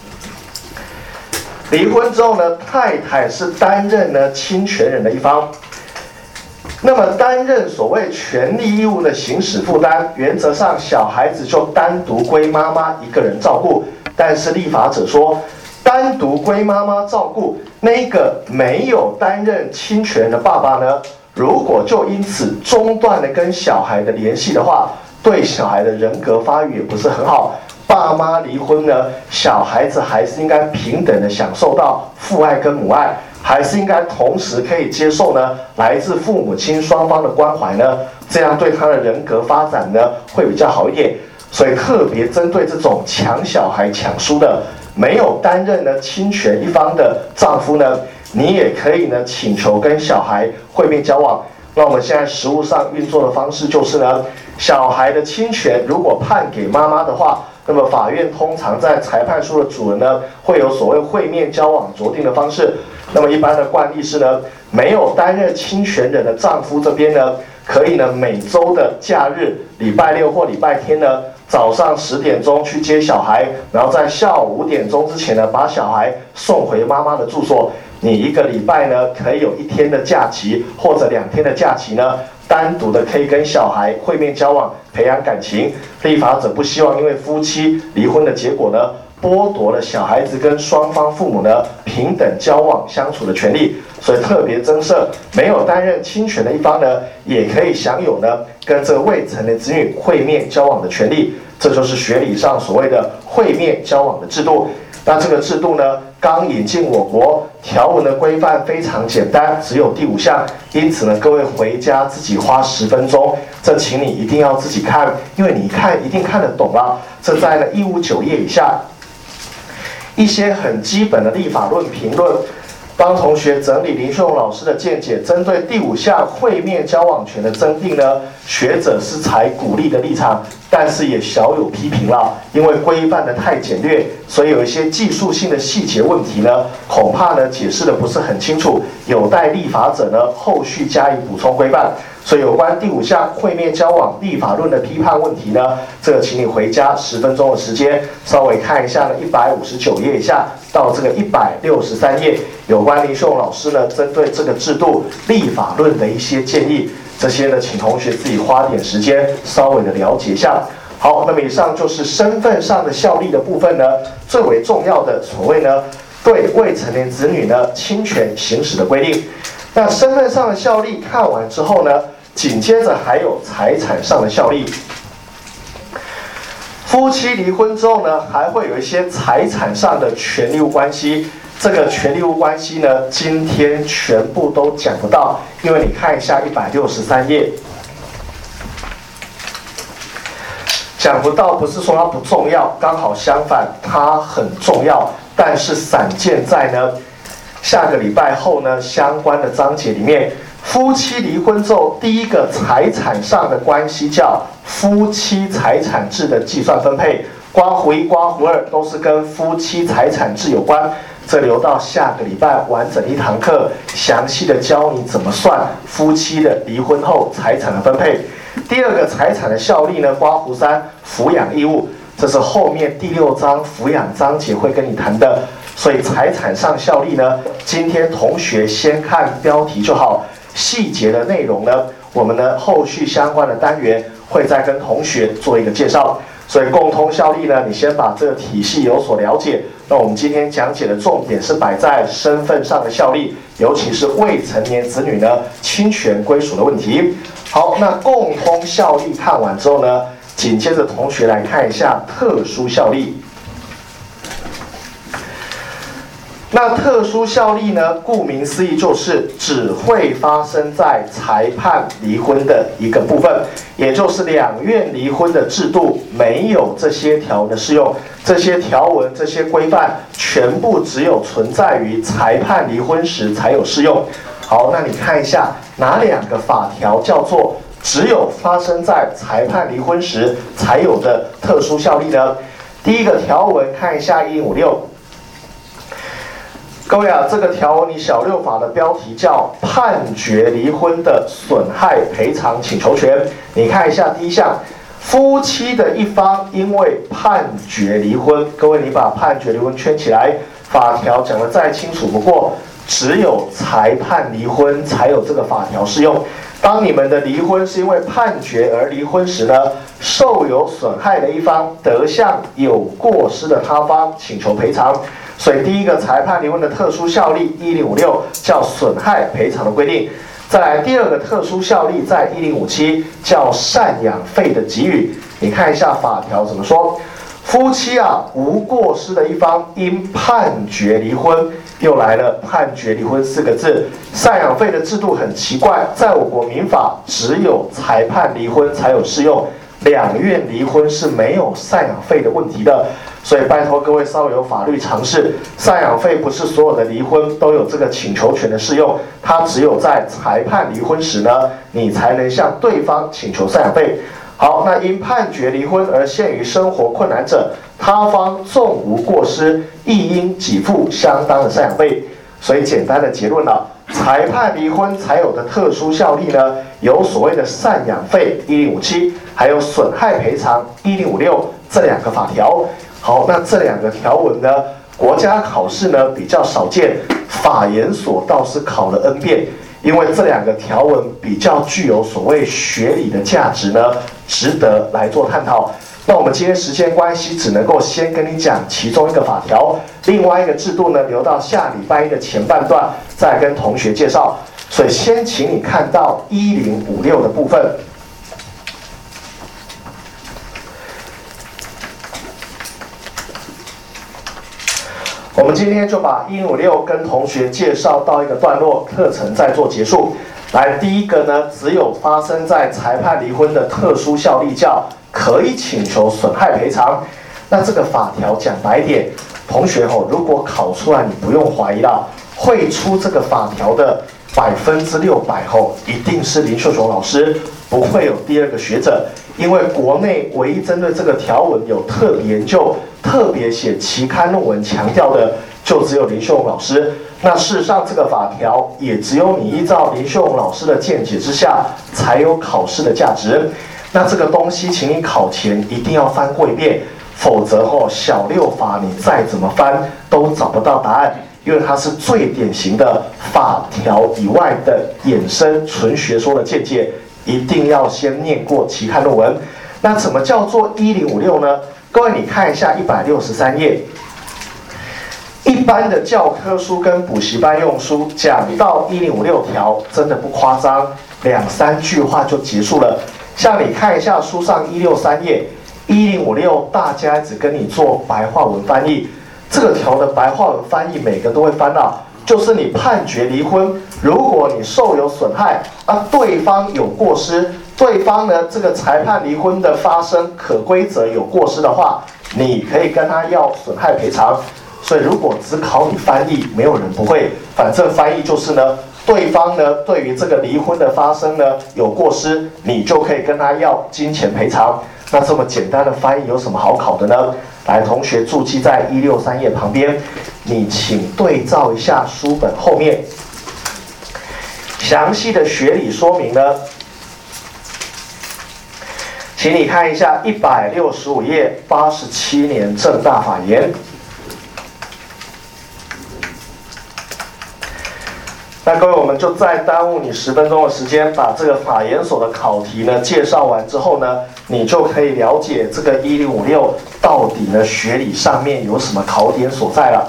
离婚之后呢，太太是担任呢侵权人的一方。那么担任所谓权利义务的行使负担，原则上小孩子就单独归妈妈一个人照顾。但是立法者说，单独归妈妈照顾，那个没有担任侵权人的爸爸呢，如果就因此中断了跟小孩的联系的话，对小孩的人格发育也不是很好。爸妈离婚呢，小孩子还是应该平等的享受到父爱跟母爱，还是应该同时可以接受呢来自父母亲双方的关怀呢，这样对他的人格发展呢会比较好一点。所以特别针对这种抢小孩抢书的，没有担任呢侵权一方的丈夫呢，你也可以呢请求跟小孩会面交往。那我们现在实务上运作的方式就是呢，小孩的侵权如果判给妈妈的话，那么法院通常在裁判书的主人呢，会有所谓会面交往酌定的方式。那么一般的惯例是呢，没有担任侵权人的丈夫这边呢，可以呢每周的假日，礼拜六或礼拜天呢， 早上十点钟去接小孩，然后在下午五点钟之前呢，把小孩送回妈妈的住所。你一个礼拜呢，可以有一天的假期或者两天的假期呢，单独的可以跟小孩会面交往，培养感情。立法者不希望因为夫妻离婚的结果呢，剥夺了小孩子跟双方父母呢平等交往相处的权利，所以特别增设没有担任亲权的一方呢，也可以享有呢跟这个未成年子女会面交往的权利。这就是学理上所谓的会面交往的制度。那这个制度呢，刚引进我国，条文的规范非常简单，只有第五项。因此呢，各位回家自己花十分钟，这请你一定要自己看，因为你看一定看得懂了。这在呢一五九页以下，一些很基本的立法论评论。帮同学整理林秀荣老师的见解，针对第五项会面交往权的增订呢，学者是采鼓励的立场，但是也小有批评了，因为规范的太简略，所以有一些技术性的细节问题呢，恐怕呢解释的不是很清楚，有待立法者呢后续加以补充规范。所以有关第五项会面交往立法论的批判问题呢，这个请你回家十分钟的时间，稍微看一下呢一百五十九页以下到这个一百六十三页，有关林秀荣老师呢针对这个制度立法论的一些建议，这些呢请同学自己花点时间稍微的了解一下。好，那么以上就是身份上的效力的部分呢，最为重要的所谓呢对未成年子女呢侵权行使的规定。那身份上的效力看完之后呢，紧接着还有财产上的效力。夫妻离婚之后呢，还会有一些财产上的权利物关系。这个权利物关系呢，今天全部都讲不到，因为你看一下一百六十三页，讲不到不是说它不重要，刚好相反，它很重要，但是散见在呢下个礼拜后呢相关的章节里面。夫妻离婚之后，第一个财产上的关系叫夫妻财产制的计算分配，刮胡一、刮胡二都是跟夫妻财产制有关。这留到下个礼拜完整一堂课，详细的教你怎么算夫妻的离婚后财产的分配。第二个财产的效力呢，刮胡三，抚养义务，这是后面第六章抚养章节会跟你谈的。所以财产上效力呢，今天同学先看标题就好。细节的内容呢，我们呢后续相关的单元会再跟同学做一个介绍。所以共通效力呢，你先把这个体系有所了解。那我们今天讲解的重点是摆在身份上的效力，尤其是未成年子女呢侵权归属的问题。好，那共通效力看完之后呢，紧接着同学来看一下特殊效力。那特殊效力呢，顾名思义就是只会发生在裁判离婚的一个部分，也就是两院离婚的制度没有这些条文的适用，这些条文、这些规范全部只有存在于裁判离婚时才有适用。好，那你看一下哪两个法条叫做只有发生在裁判离婚时才有的特殊效力呢？第一个条文看一下一零五六。各位啊，这个条文你小六法的标题叫判决离婚的损害赔偿请求权。你看一下第一项，夫妻的一方因为判决离婚，各位你把判决离婚圈起来，法条讲得再清楚不过，只有裁判离婚才有这个法条适用。当你们的离婚是因为判决而离婚时呢，受有损害的一方得向有过失的他方请求赔偿。所以第一个裁判离婚的特殊效力一零五六叫损害赔偿的规定。再来第二个特殊效力在一零五七叫赡养费的给予。你看一下法条怎么说，夫妻啊无过失的一方因判决离婚，又来了判决离婚四个字。赡养费的制度很奇怪，在我国民法只有裁判离婚才有适用，两院离婚是没有赡养费的问题的。所以拜托各位稍微有法律常识，赡养费不是所有的离婚都有这个请求权的适用，它只有在裁判离婚时呢，你才能向对方请求赡养费。好，那因判决离婚而陷于生活困难者，他方纵无过失，亦应给付相当的赡养费。所以简单的结论了， 裁判离婚才有的特殊效力呢，有所谓的赡养费一零五七，还有损害赔偿一零五六这两个法条。好，那这两个条文呢，国家考试呢比较少见，法研所倒是考了 N 遍，因为这两个条文比较具有所谓学理的价值呢，值得来做探讨。那我们今天时间关系，只能够先跟你讲其中一个法条，另外一个制度呢，留到下礼拜一的前半段再跟同学介绍。所以先请你看到一零五六的部分。我们今天就把一零五六跟同学介绍到一个段落，课程再做结束。来，第一个呢，只有发生在裁判离婚的特殊效力叫可以请求损害赔偿。那这个法条讲白点，同学吼，如果考出来，你不用怀疑了，会出这个法条的百分之六百吼，一定是林秀雄老师，不会有第二个学者。因为国内唯一针对这个条文有特别研究、特别写期刊论文强调的，就只有林秀雄老师。那事实上，这个法条也只有你依照林秀雄老师的见解之下，才有考试的价值。那这个东西，请你考前一定要翻过一遍，否则吼小六法你再怎么翻都找不到答案，因为它是最典型的法条以外的衍生纯学说的见解。一定要先念过期刊论文。那什么叫做一零五六呢？各位，你看一下一百六十三页，一般的教科书跟补习班用书讲到一零五六条，真的不夸张，两三句话就结束了。像你看一下书上一六三页，一零五六大家只跟你做白话文翻译，这个条的白话文翻译每个都会翻到。就是你判决离婚，如果你受有损害啊，对方有过失，对方呢这个裁判离婚的发生可归责有过失的话，你可以跟他要损害赔偿。所以如果只考你翻译，没有人不会，反正翻译就是呢，对方呢对于这个离婚的发生呢有过失，你就可以跟他要金钱赔偿。那这么简单的翻译有什么好考的呢？来，同学注记在一六三页旁边，你请对照一下书本后面详细的学理说明呢，请你看一下一百六十五页八十七年正大法言。那各位，我们就再耽误你十分钟的时间，把这个法研所的考题呢介绍完之后呢，你就可以了解这个一零五六到底呢学理上面有什么考点所在了。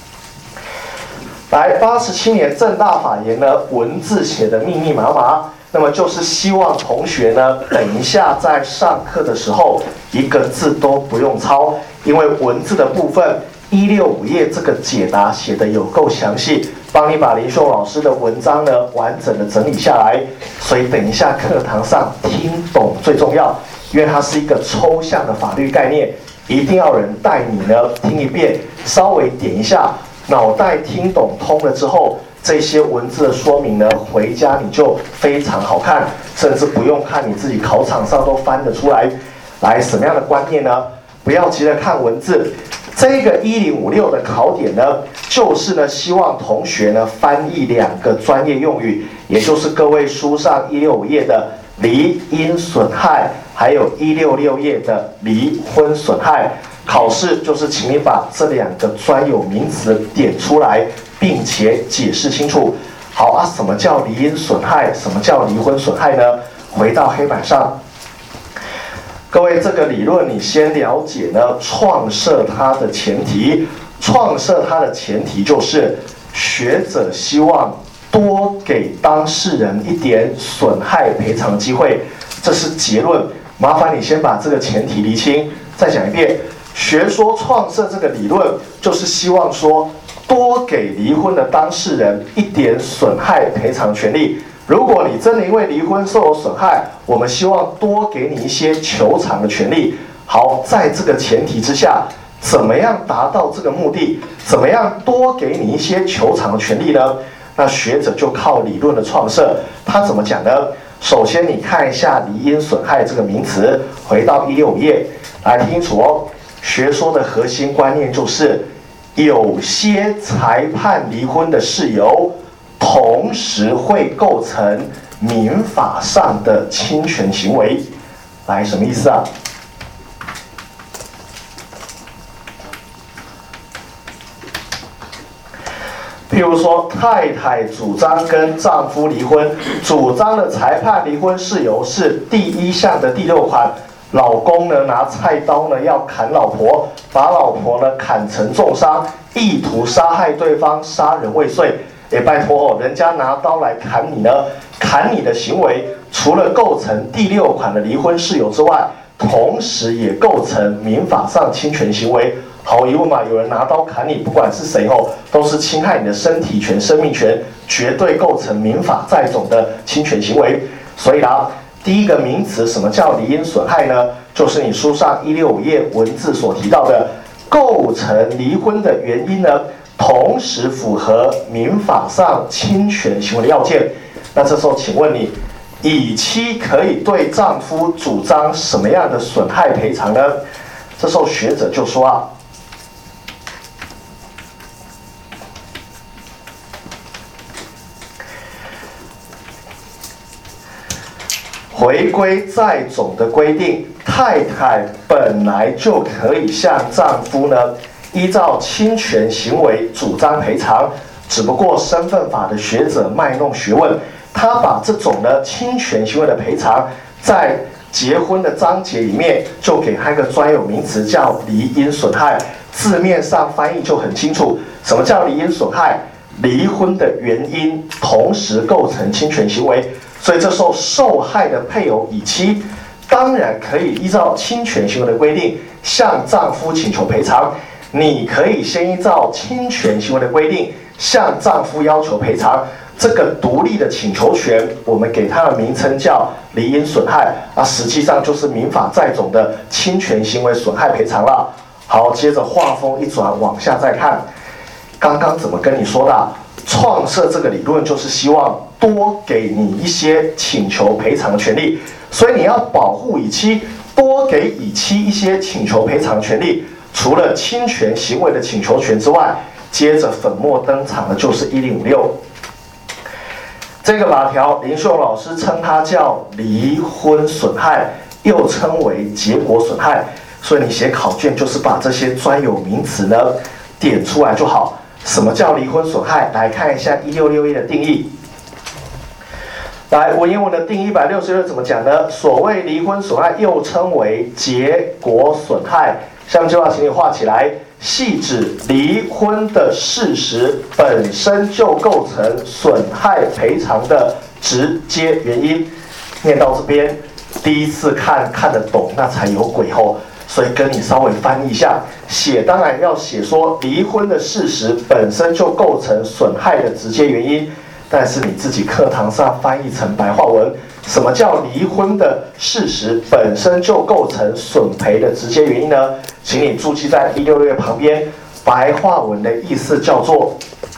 来，八十七年正大法言呢，文字写的密密麻麻，那么就是希望同学呢，等一下在上课的时候一个字都不用抄，因为文字的部分一六五页这个解答写的有够详细。帮你把林秀老师的文章呢完整的整理下来，所以等一下课堂上听懂最重要，因为它是一个抽象的法律概念，一定要人带你呢听一遍，稍微点一下，脑袋听懂通了之后，这些文字的说明呢，回家你就非常好看，甚至不用看，你自己考场上都翻得出来。来，什么样的观念呢？不要急着看文字。这个一零五六的考点呢，就是呢，希望同学呢翻译两个专业用语，也就是各位书上一六五页的离因损害，还有一六六页的离婚损害。考试就是请你把这两个专有名词点出来，并且解释清楚。好啊，什么叫离因损害？什么叫离婚损害呢？回到黑板上。各位，这个理论你先了解呢，创设它的前提，创设它的前提就是学者希望多给当事人一点损害赔偿机会，这是结论。麻烦你先把这个前提厘清。再讲一遍，学说创设这个理论就是希望说多给离婚的当事人一点损害赔偿权利。如果你真的因为离婚受有损害，我们希望多给你一些求偿的权利。好，在这个前提之下，怎么样达到这个目的？怎么样多给你一些求偿的权利呢？那学者就靠理论的创设，他怎么讲呢？首先，你看一下离因损害这个名词，回到一六五页，来听清楚哦。学说的核心观念就是，有些裁判离婚的事由同时会构成民法上的侵权行为。来，什么意思啊？譬如说，太太主张跟丈夫离婚，主张的裁判离婚事由是第一项的第六款，老公呢拿菜刀呢要砍老婆，把老婆呢砍成重伤，意图杀害对方，杀人未遂。也拜托哦，人家拿刀来砍你呢，砍你的行为除了构成第六款的离婚事由之外，同时也构成民法上侵权行为。毫无疑问嘛，有人拿刀砍你，不管是谁哦，都是侵害你的身体权、生命权，绝对构成民法在总的侵权行为。所以啦，第一个名词，什么叫离因损害呢？就是你书上一六五页文字所提到的，构成离婚的原因呢，同时符合民法上侵权行为的要件。那这时候，请问你，乙妻可以对丈夫主张什么样的损害赔偿呢？这时候学者就说啊，回归在总的规定，太太本来就可以向丈夫呢依照侵权行为主张赔偿，只不过身份法的学者卖弄学问，他把这种呢侵权行为的赔偿在结婚的章节里面就给他一个专有名词叫离因损害，字面上翻译就很清楚，什么叫离因损害？离婚的原因同时构成侵权行为，所以这时候受害的配偶乙妻当然可以依照侵权行为的规定向丈夫请求赔偿。你可以先依照侵权行为的规定向丈夫要求赔偿，这个独立的请求权，我们给它的名称叫离因损害，啊，实际上就是民法在总的侵权行为损害赔偿了。好，接着话锋一转，往下再看，刚刚怎么跟你说的啊？创设这个理论就是希望多给你一些请求赔偿的权利，所以你要保护乙妻，多给乙妻一些请求赔偿权利。除了侵权行为的请求权之外，接着粉墨登场的就是一零五六这个法条，林秀老师称它叫离婚损害，又称为结果损害。所以你写考卷就是把这些专有名词呢点出来就好。什么叫离婚损害？来看一下一六六一的定义。来，文言文的定义一百六十六怎么讲呢？所谓离婚损害，又称为结果损害。下面这句话请你画起来，系指离婚的事实本身就构成损害赔偿的直接原因。念到这边，第一次看看得懂，那才有鬼吼。所以跟你稍微翻译一下，写当然要写说离婚的事实本身就构成损害的直接原因，但是你自己课堂上翻译成白话文，什么叫离婚的事实本身就构成损赔的直接原因呢？请你注记在一六六旁边，白话文的意思叫做，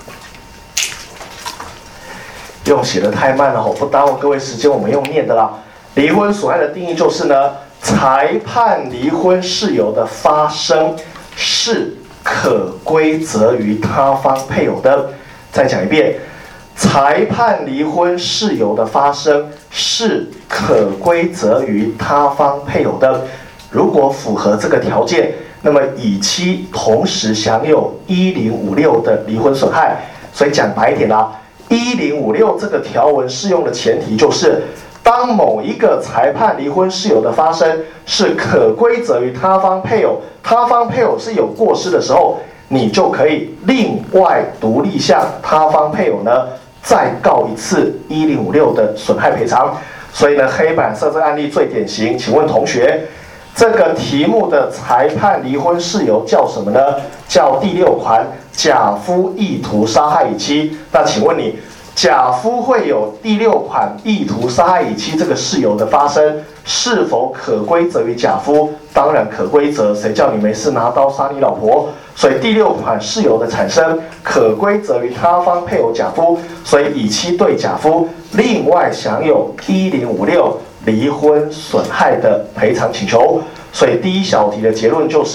用写的太慢了，我不耽误各位时间，我们用念的啦。离婚损害的定义就是呢，裁判离婚事由的发生是可归责于他方配偶的。再讲一遍，裁判离婚事由的发生是可归责于他方配偶的。如果符合这个条件，那么乙妻同时享有一零五六的离婚损害。所以讲白一点啦，一零五六这个条文适用的前提就是，当某一个裁判离婚事由的发生是可归责于他方配偶，他方配偶是有过失的时候，你就可以另外独立向他方配偶呢再告一次一零五六的损害赔偿。所以呢，黑板上这个案例最典型，请问同学，这个题目的裁判离婚事由叫什么呢？叫第六款，甲夫意图杀害乙妻。那请问你，甲夫会有第六款意图杀害乙妻这个事由的发生，是否可归责于甲夫？当然可归责，谁叫你没事拿刀杀你老婆？所以第六款事由的产生可归责于他方配偶甲夫，所以乙妻对甲夫另外享有一零五六离婚损害的赔偿请求。所以第一小题的结论就是，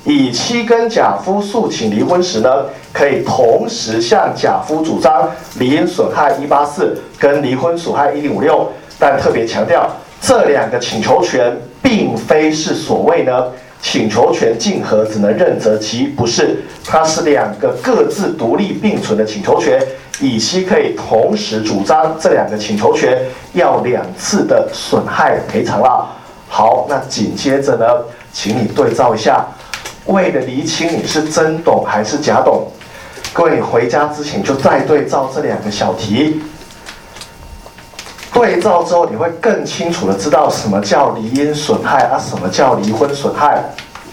乙妻跟甲夫诉请离婚时呢，可以同时向甲夫主张离因损害一八四跟离婚损害一零五六，但特别强调，这两个请求权并非是所谓呢请求权竞合只能认责其不是，它是两个各自独立并存的请求权，乙妻可以同时主张这两个请求权要两次的损害赔偿啦。好，那紧接着呢，请你对照一下。为了厘清你是真懂还是假懂，各位你回家之前就再对照这两个小题，对照之后你会更清楚的知道什么叫离因损害啊，什么叫离婚损害。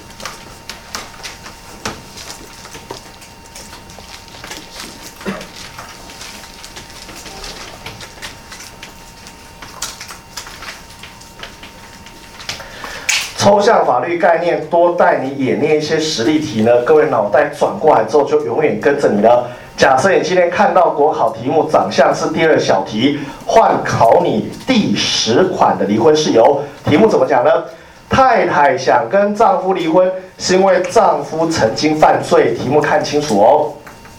抽象法律概念多带你演练一些实例题呢，各位脑袋转过来之后就永远跟着你了。假设你今天看到国考题目长相是第二小题，换考你第十款的离婚事由，题目怎么讲呢？太太想跟丈夫离婚，是因为丈夫曾经犯罪。题目看清楚哦。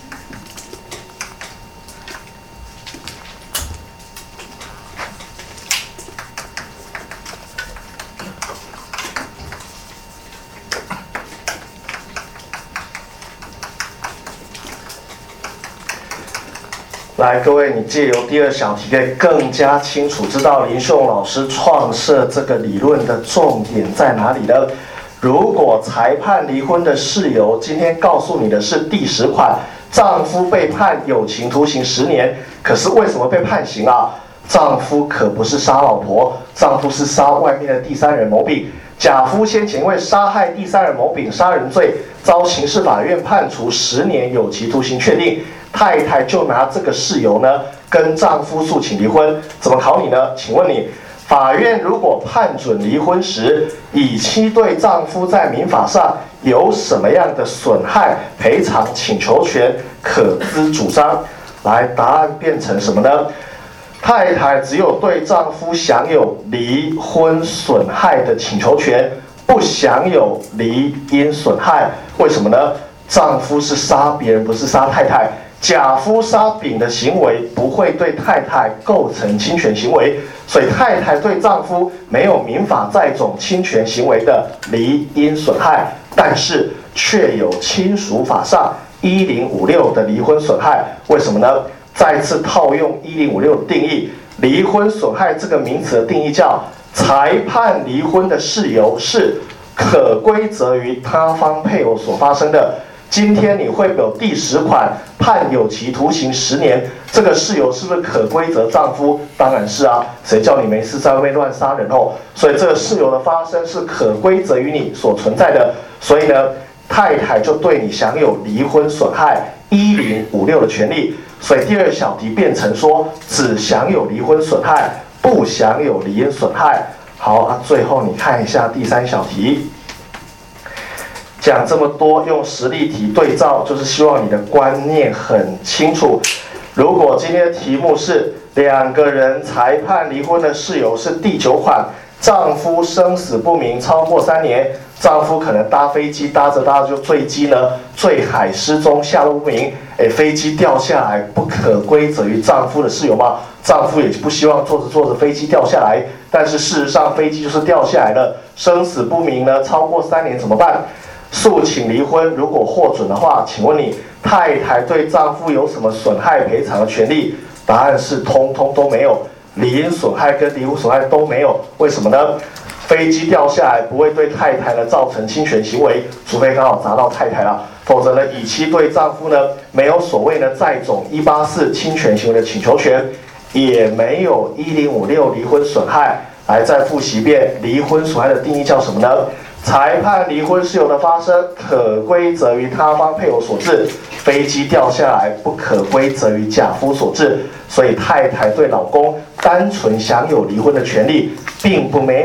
来，各位，你借由第二小题可以更加清楚知道林秀老师创设这个理论的重点在哪里呢？如果裁判离婚的事由，今天告诉你的是第十款，丈夫被判有期徒刑十年，可是为什么被判刑啊？丈夫可不是杀老婆，丈夫是杀外面的第三人谋丙。甲夫先前因为杀害第三人谋丙杀人罪，遭刑事法院判处十年有期徒刑确定。太太就拿这个事由呢，跟丈夫诉请离婚，怎么考你呢？请问你，法院如果判准离婚时，乙妻对丈夫在民法上有什么样的损害赔偿请求权可资主张？来，答案变成什么呢？太太只有对丈夫享有离婚损害的请求权，不享有离因损害。为什么呢？丈夫是杀别人，不是杀太太。甲夫杀丙的行为不会对太太构成侵权行为，所以太太对丈夫没有民法载种侵权行为的离因损害，但是却有亲属法上一零五六的离婚损害。为什么呢？再次套用一零五六的定义，离婚损害这个名词的定义叫裁判离婚的事由是可归责于他方配偶所发生的。今天你会有第十款判有期徒刑十年，这个事由是不是可归责丈夫？当然是啊，谁叫你没事在外面乱杀人哦？所以这个事由的发生是可归责于你所存在的，所以呢，太太就对你享有离婚损害一零五六的权利。所以第二小题变成说，只享有离婚损害，不享有离因损害。好，那最后你看一下第三小题。讲这么多，用实例题对照，就是希望你的观念很清楚。如果今天的题目是两个人裁判离婚的事由是第九款，丈夫生死不明超过三年，丈夫可能搭飞机搭着搭着就坠机呢，坠海失踪下落不明，哎，飞机掉下来不可归责于丈夫的事由吗？丈夫也不希望坐着坐着飞机掉下来，但是事实上飞机就是掉下来了，生死不明呢，超过三年怎么办？诉请离婚如果获准的话，请问你太太对丈夫有什么损害赔偿的权利？答案是通通都没有，离因损害跟离婚损害都没有。为什么呢？飞机掉下来不会对太太呢造成侵权行为，除非刚好砸到太太啦，否则呢，乙妻对丈夫呢没有所谓的载种一八四侵权行为的请求权，也没有一零五六离婚损害。来，再复习一遍，离婚损害的定义叫什么呢？裁判离婚事由的发生，可归责于他方配偶所致；飞机掉下来，不可归责于甲夫所致。所以太太对老公单纯享有离婚的权利，并不没，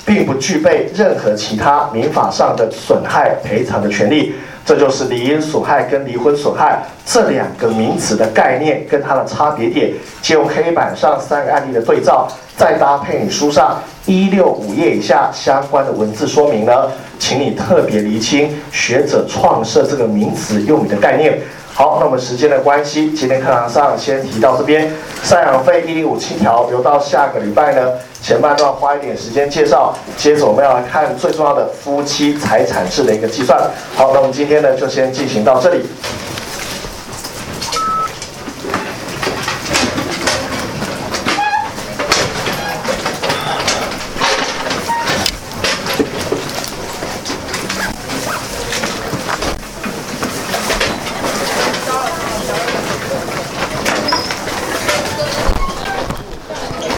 并不具备任何其他民法上的损害赔偿的权利。这就是离因损害跟离婚损害这两个名词的概念跟它的差别点，借用黑板上三个案例的对照，再搭配你书上一六五页以下相关的文字说明呢，请你特别厘清学者创设这个名词用语的概念。好，那我们时间的关系，今天课堂上先提到这边。赡养费一零五七条留到下个礼拜呢，前半段花一点时间介绍，接着我们要来看最重要的夫妻财产制的一个计算。好，那我们今天呢就先进行到这里。